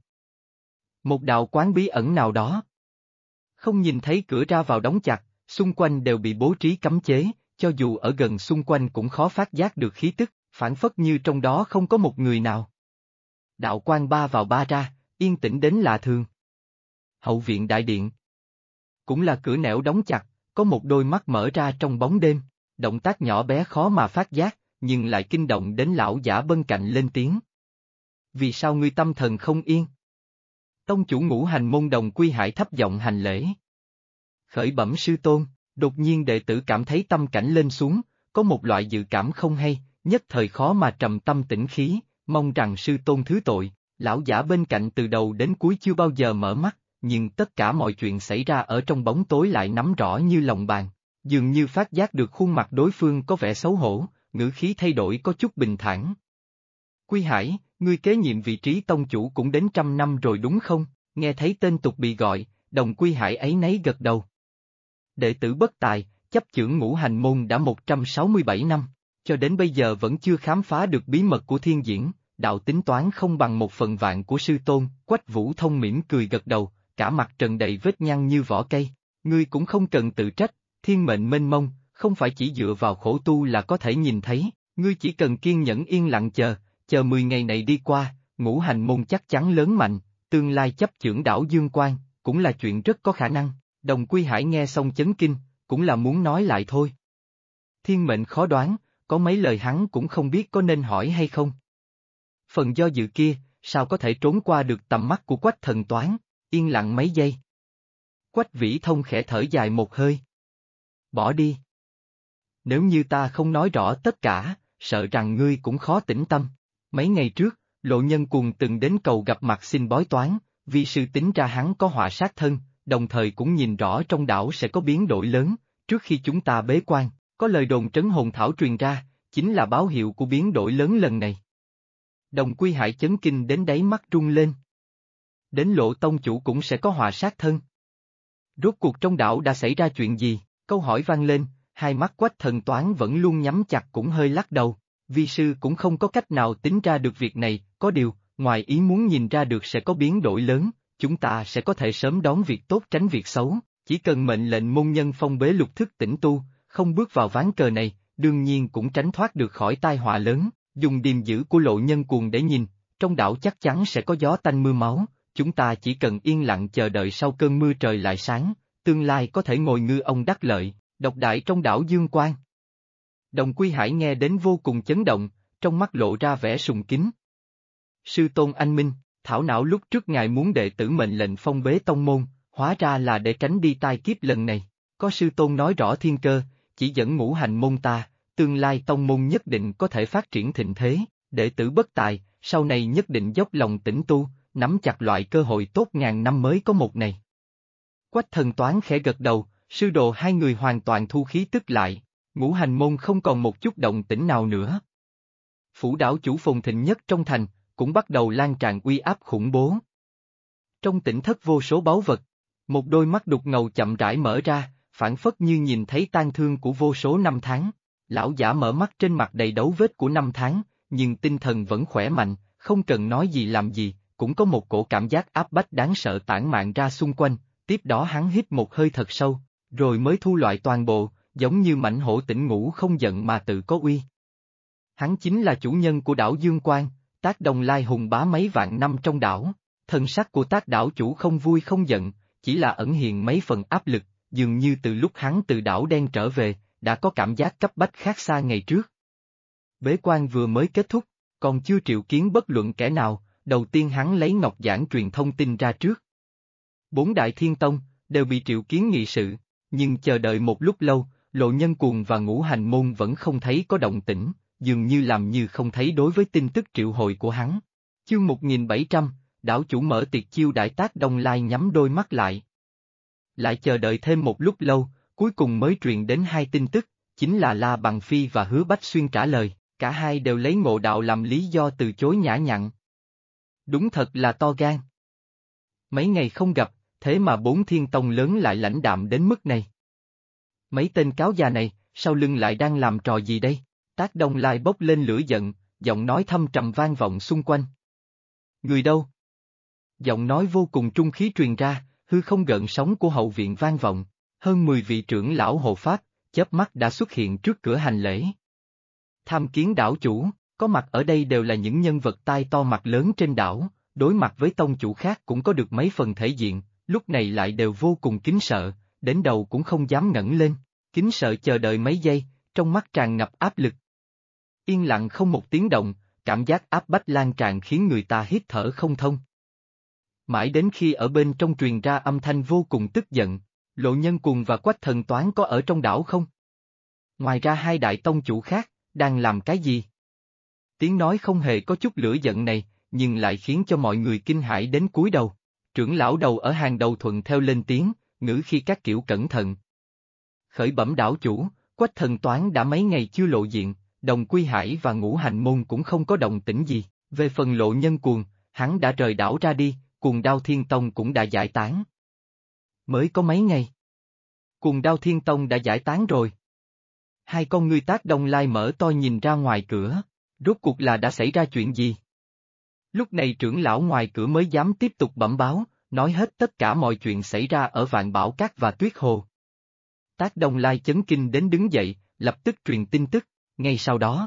một đạo quán bí ẩn nào đó. Không nhìn thấy cửa ra vào đóng chặt, xung quanh đều bị bố trí cấm chế, cho dù ở gần xung quanh cũng khó phát giác được khí tức, phản phất như trong đó không có một người nào. Đạo quang ba vào ba ra, yên tĩnh đến lạ thường. Hậu viện đại điện. Cũng là cửa nẻo đóng chặt, có một đôi mắt mở ra trong bóng đêm, động tác nhỏ bé khó mà phát giác, nhưng lại kinh động đến lão giả bên cạnh lên tiếng. Vì sao ngươi tâm thần không yên? Tông chủ Ngũ Hành Môn Đồng Quy Hải thấp giọng hành lễ. Khởi bẩm sư tôn, đột nhiên đệ tử cảm thấy tâm cảnh lên xuống, có một loại dự cảm không hay, nhất thời khó mà trầm tâm tĩnh khí, mong rằng sư tôn thứ tội. Lão giả bên cạnh từ đầu đến cuối chưa bao giờ mở mắt, nhưng tất cả mọi chuyện xảy ra ở trong bóng tối lại nắm rõ như lòng bàn, dường như phát giác được khuôn mặt đối phương có vẻ xấu hổ, ngữ khí thay đổi có chút bình thản. Quy Hải, ngươi kế nhiệm vị trí tông chủ cũng đến 100 năm rồi đúng không? Nghe thấy tên tục bị gọi, Đồng Quy Hải ấy nấy gật đầu. Đệ tử bất tài, chấp chưởng Ngũ Hành môn đã 167 năm, cho đến bây giờ vẫn chưa khám phá được bí mật của thiên diễn, đạo tính toán không bằng 1/1000 của sư tôn. Quách Vũ Thông mỉm cười gật đầu, cả mặt trần đầy vết nhăn như vỏ cây. Ngươi cũng không cần tự trách, thiên mệnh mênh mông, không phải chỉ dựa vào khổ tu là có thể nhìn thấy, ngươi chỉ cần kiên nhẫn yên lặng chờ 10 ngày này đi qua, Ngũ Hành môn chắc chắn lớn mạnh, tương lai chấp chưởng đảo Dương Quang, cũng là chuyện rất có khả năng. Đồng Quy Hải nghe xong chấn kinh, cũng là muốn nói lại thôi. Thiên mệnh khó đoán, có mấy lời hắn cũng không biết có nên hỏi hay không. Phần do dự kia, sao có thể trốn qua được tầm mắt của Quách Thần Toán, yên lặng mấy giây. Quách Vĩ Thông khẽ thở dài một hơi. Bỏ đi. Nếu như ta không nói rõ tất cả, sợ rằng ngươi cũng khó tĩnh tâm. Mấy ngày trước, Lộ Nhân Cuồng từng đến cầu gặp mặt xin bói toán, vì sư tính ra hắn có họa sát thân, đồng thời cũng nhìn rõ trong đảo sẽ có biến đổi lớn, trước khi chúng ta bế quan, có lời đồn trấn hồn thảo truyền ra, chính là báo hiệu của biến đổi lớn lần này. Đồng Quy Hải chấn kinh đến đáy mắt rung lên. Đến Lộ tông chủ cũng sẽ có họa sát thân. Rốt cuộc trong đảo đã xảy ra chuyện gì? Câu hỏi vang lên, hai mắt Quách Thần Toán vẫn luôn nhắm chặt cũng hơi lắc đầu, vi sư cũng không có cách nào tính ra được việc này, có điều, ngoài ý muốn nhìn ra được sẽ có biến đổi lớn, chúng ta sẽ có thể sớm đón việc tốt tránh việc xấu, chỉ cần mệnh lệnh môn nhân phong bế lục thức tĩnh tu, không bước vào ván cờ này, đương nhiên cũng tránh thoát được khỏi tai họa lớn, dùng điềm dữ của Lộ Nhân Cuồng để nhìn, trong đảo chắc chắn sẽ có gió tanh mưa máu, chúng ta chỉ cần yên lặng chờ đợi sau cơn mưa trời lại sáng, tương lai có thể ngồi ngư ông đắc lợi, độc đại trong đảo Dương Quang. Đồng Quy Hải nghe đến vô cùng chấn động, trong mắt lộ ra vẻ sùng kính. Sư tôn anh minh, thảo não lúc trước ngài muốn đệ tử mệnh lệnh phong bế tông môn, hóa ra là để tránh đi tai kiếp lần này, có sư tôn nói rõ thiên cơ, chỉ dẫn Ngũ Hành môn ta, tương lai tông môn nhất định có thể phát triển thịnh thế, đệ tử bất tài, sau này nhất định dốc lòng tĩnh tu, nắm chặt loại cơ hội tốt ngàn năm mới có một này. Quách Thần Toán khẽ gật đầu, sư đồ hai người hoàn toàn thu khí tức lại, Ngũ Hành môn không còn một chút động tĩnh nào nữa. Phủ đảo chủ phồn thịnh nhất trong thành, cũng bắt đầu lan tràn uy áp khủng bố. Trong tỉnh thất vô số báu vật, một đôi mắt đục ngầu chậm rãi mở ra, phảng phất như nhìn thấy tang thương của vô số năm tháng. Lão giả mở mắt trên mặt đầy dấu vết của năm tháng, nhưng tinh thần vẫn khỏe mạnh, không cần nói gì làm gì, cũng có một cổ cảm giác áp bách đáng sợ tản mạn ra xung quanh, tiếp đó hắn hít một hơi thật sâu, rồi mới thu loại toàn bộ, giống như mãnh hổ tỉnh ngủ không giận mà tự có uy. Hắn chính là chủ nhân của đảo Dương Quang, Tác Đồng Lai hùng bá mấy vạn năm trong đảo, thân sắc của Tác đảo chủ không vui không giận, chỉ là ẩn hiện mấy phần áp lực, dường như từ lúc hắn từ đảo đen trở về, đã có cảm giác cấp bách khác xa ngày trước. Bế quan vừa mới kết thúc, còn chưa triệu kiến bất luận kẻ nào, đầu tiên hắn lấy ngọc giảng truyền thông tin ra trước. 4 đại thiên tông, đều bị triệu kiến nghị sự, nhưng chờ đợi một lúc lâu, Lộ Nhân Cuồng và Ngũ Hành môn vẫn không thấy có động tĩnh, dường như làm như không thấy đối với tin tức triệu hồi của hắn. Chương 1700, đảo chủ mở tiệc chiêu đại Tác Đông Lai nhắm đôi mắt lại. Lại chờ đợi thêm một lúc lâu, cuối cùng mới truyền đến hai tin tức, chính là La Bằng Phi và Hứa Bách Xuyên trả lời, cả hai đều lấy ngộ đạo làm lý do từ chối nhã nhặn. Đúng thật là to gan. Mấy ngày không gặp, thế mà 4 thiên tông lớn lại lãnh đạm đến mức này. Mấy tên cáo già này, sau lưng lại đang làm trò gì đây? Tác Đông Lai bốc lên lửa giận, giọng nói thâm trầm vang vọng xung quanh. Người đâu? Giọng nói vô cùng trung khí truyền ra, hư không gợn sóng của hậu viện vang vọng, hơn 10 vị trưởng lão hộ pháp, chớp mắt đã xuất hiện trước cửa hành lễ. Tham kiến đảo chủ, có mặt ở đây đều là những nhân vật tai to mặt lớn trên đảo, đối mặt với tông chủ khác cũng có được mấy phần thể diện, lúc này lại đều vô cùng kính sợ, đến đầu cũng không dám ngẩng lên, kính sợ chờ đợi mấy giây, trong mắt tràn ngập áp lực. Yên lặng không một tiếng động, cảm giác áp bách lan tràn khiến người ta hít thở không thông. Mãi đến khi ở bên trong truyền ra âm thanh vô cùng tức giận, Lộ Nhân Cuồng và Quách Thần Toán có ở trong đảo không? Ngoài ra hai đại tông chủ khác, đang làm cái gì? Tiếng nói không hề có chút lửa giận này, nhưng lại khiến cho mọi người kinh hãi đến cúi đầu. Trưởng lão đầu ở hàng đầu thuận theo lên tiếng, ngữ khi các kiểu cẩn thận. Khởi bẩm đảo chủ, Quách Thần Toán đã mấy ngày chưa lộ diện, Đồng Quy Hải và Ngũ Hành môn cũng không có động tĩnh gì, về phần Lộ Nhân Cuồng, hắn đã rời đảo ra đi, Cuồng Đao Thiên Tông cũng đã giải tán. Mới có mấy ngày. Cuồng Đao Thiên Tông đã giải tán rồi. Hai con ngươi Tác Đông Lai mở to nhìn ra ngoài cửa, rốt cuộc là đã xảy ra chuyện gì? Lúc này trưởng lão ngoài cửa mới dám tiếp tục bẩm báo, nói hết tất cả mọi chuyện xảy ra ở Vạn Bảo Các và Tuyết Hồ. Tác Đông Lai chấn kinh đến đứng dậy, lập tức truyền tin tức, ngay sau đó.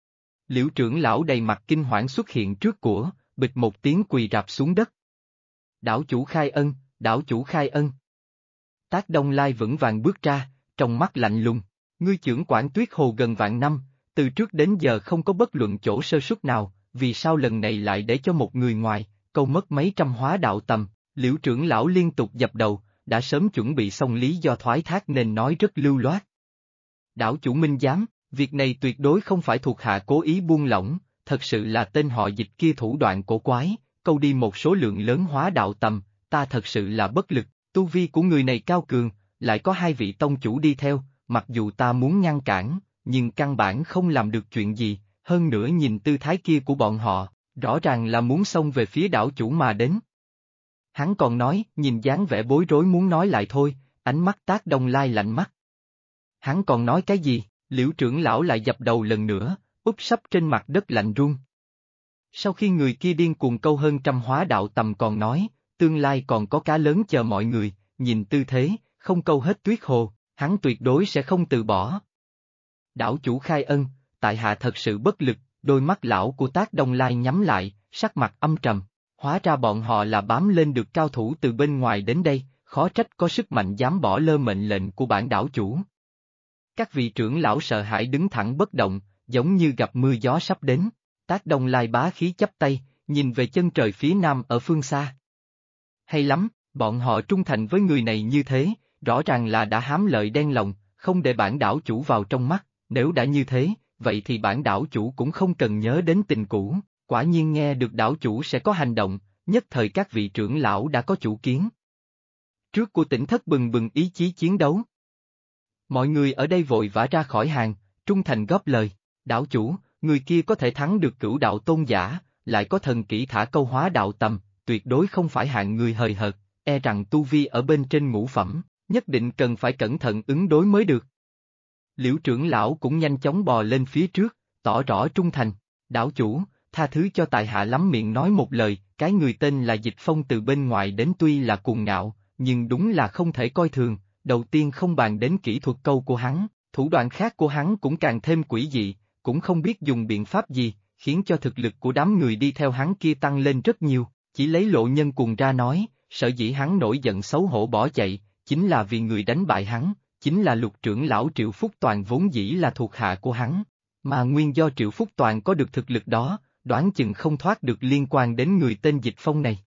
Liễu trưởng lão đầy mặt kinh hoảng xuất hiện trước của, bịch một tiếng quỳ rạp xuống đất. Đảo chủ khai ân, đảo chủ khai ân. Tác Đông Lai vững vàng bước ra, trong mắt lạnh lùng, ngươi trưởng quản Tuyết Hồ gần vạn năm, từ trước đến giờ không có bất luận chỗ sơ suất nào, vì sao lần này lại để cho một người ngoài, câu mất mấy trăm hóa đạo tầm. Liễu trưởng lão liên tục dập đầu, đã sớm chuẩn bị xong lý do thoái thác nên nói rất lưu loát. Đảo chủ minh giám, việc này tuyệt đối không phải thuộc hạ cố ý buông lỏng, thật sự là tên họ Dịch kia thủ đoạn cổ quái, câu đi một số lượng lớn hóa đạo tầm, ta thật sự là bất lực, tu vi của người này cao cường, lại có hai vị tông chủ đi theo, mặc dù ta muốn ngăn cản, nhưng căn bản không làm được chuyện gì, hơn nữa nhìn tư thái kia của bọn họ, rõ ràng là muốn xông về phía đảo chủ mà đến. Hắn còn nói, nhìn dáng vẻ bối rối muốn nói lại thôi, ánh mắt Tác Đông Lai lạnh mắt. Hắn còn nói cái gì, Liễu trưởng lão lại dập đầu lần nữa, úp sấp trên mặt đất lạnh run. Sau khi người kia điên cuồng câu hơn trăm hóa đạo tầm còn nói, tương lai còn có cá lớn chờ mọi người, nhìn tư thế, không câu hết Tuyết Hồ, hắn tuyệt đối sẽ không từ bỏ. Đảo chủ khai ân, tại hạ thật sự bất lực, đôi mắt lão của Tác Đông Lai nhắm lại, sắc mặt âm trầm. Hóa ra bọn họ là bám lên được cao thủ từ bên ngoài đến đây, khó trách có sức mạnh dám bỏ lơ mệnh lệnh của bản đảo chủ. Các vị trưởng lão sợ hãi đứng thẳng bất động, giống như gặp mưa gió sắp đến. Tác Đông Lai bá khí chắp tay, nhìn về chân trời phía nam ở phương xa. Hay lắm, bọn họ trung thành với người này như thế, rõ ràng là đã hám lợi đen lòng, không để bản đảo chủ vào trong mắt, nếu đã như thế, vậy thì bản đảo chủ cũng không cần nhớ đến tình cũ. Quả nhiên nghe được đảo chủ sẽ có hành động, nhất thời các vị trưởng lão đã có chủ kiến. Trước của tỉnh thất bừng bừng ý chí chiến đấu. Mọi người ở đây vội vã ra khỏi hàng, trung thành góp lời, đảo chủ, người kia có thể thắng được cửu đạo tôn giả, lại có thần kỹ thả câu hóa đạo tầm, tuyệt đối không phải hạng người hời hợt, e rằng tu vi ở bên trên ngũ phẩm, nhất định cần phải cẩn thận ứng đối mới được. Liễu trưởng lão cũng nhanh chóng bò lên phía trước, tỏ rõ trung thành, đảo chủ, tha thứ cho tại hạ lắm miệng nói một lời, cái người tên là Dịch Phong từ bên ngoài đến tuy là cuồng ngạo, nhưng đúng là không thể coi thường, đầu tiên không bàn đến kỹ thuật câu của hắn, thủ đoạn khác của hắn cũng càng thêm quỷ dị, cũng không biết dùng biện pháp gì, khiến cho thực lực của đám người đi theo hắn kia tăng lên rất nhiều, chỉ lấy Lộ Nhân Cuồng ra nói, sở dĩ hắn nổi giận xấu hổ bỏ chạy, chính là vì người đánh bại hắn, chính là Lục trưởng lão Triệu Phúc Toàn vốn dĩ là thuộc hạ của hắn, mà nguyên do Triệu Phúc Toàn có được thực lực đó, đoán chừng không thoát được liên quan đến người tên Dịch Phong này.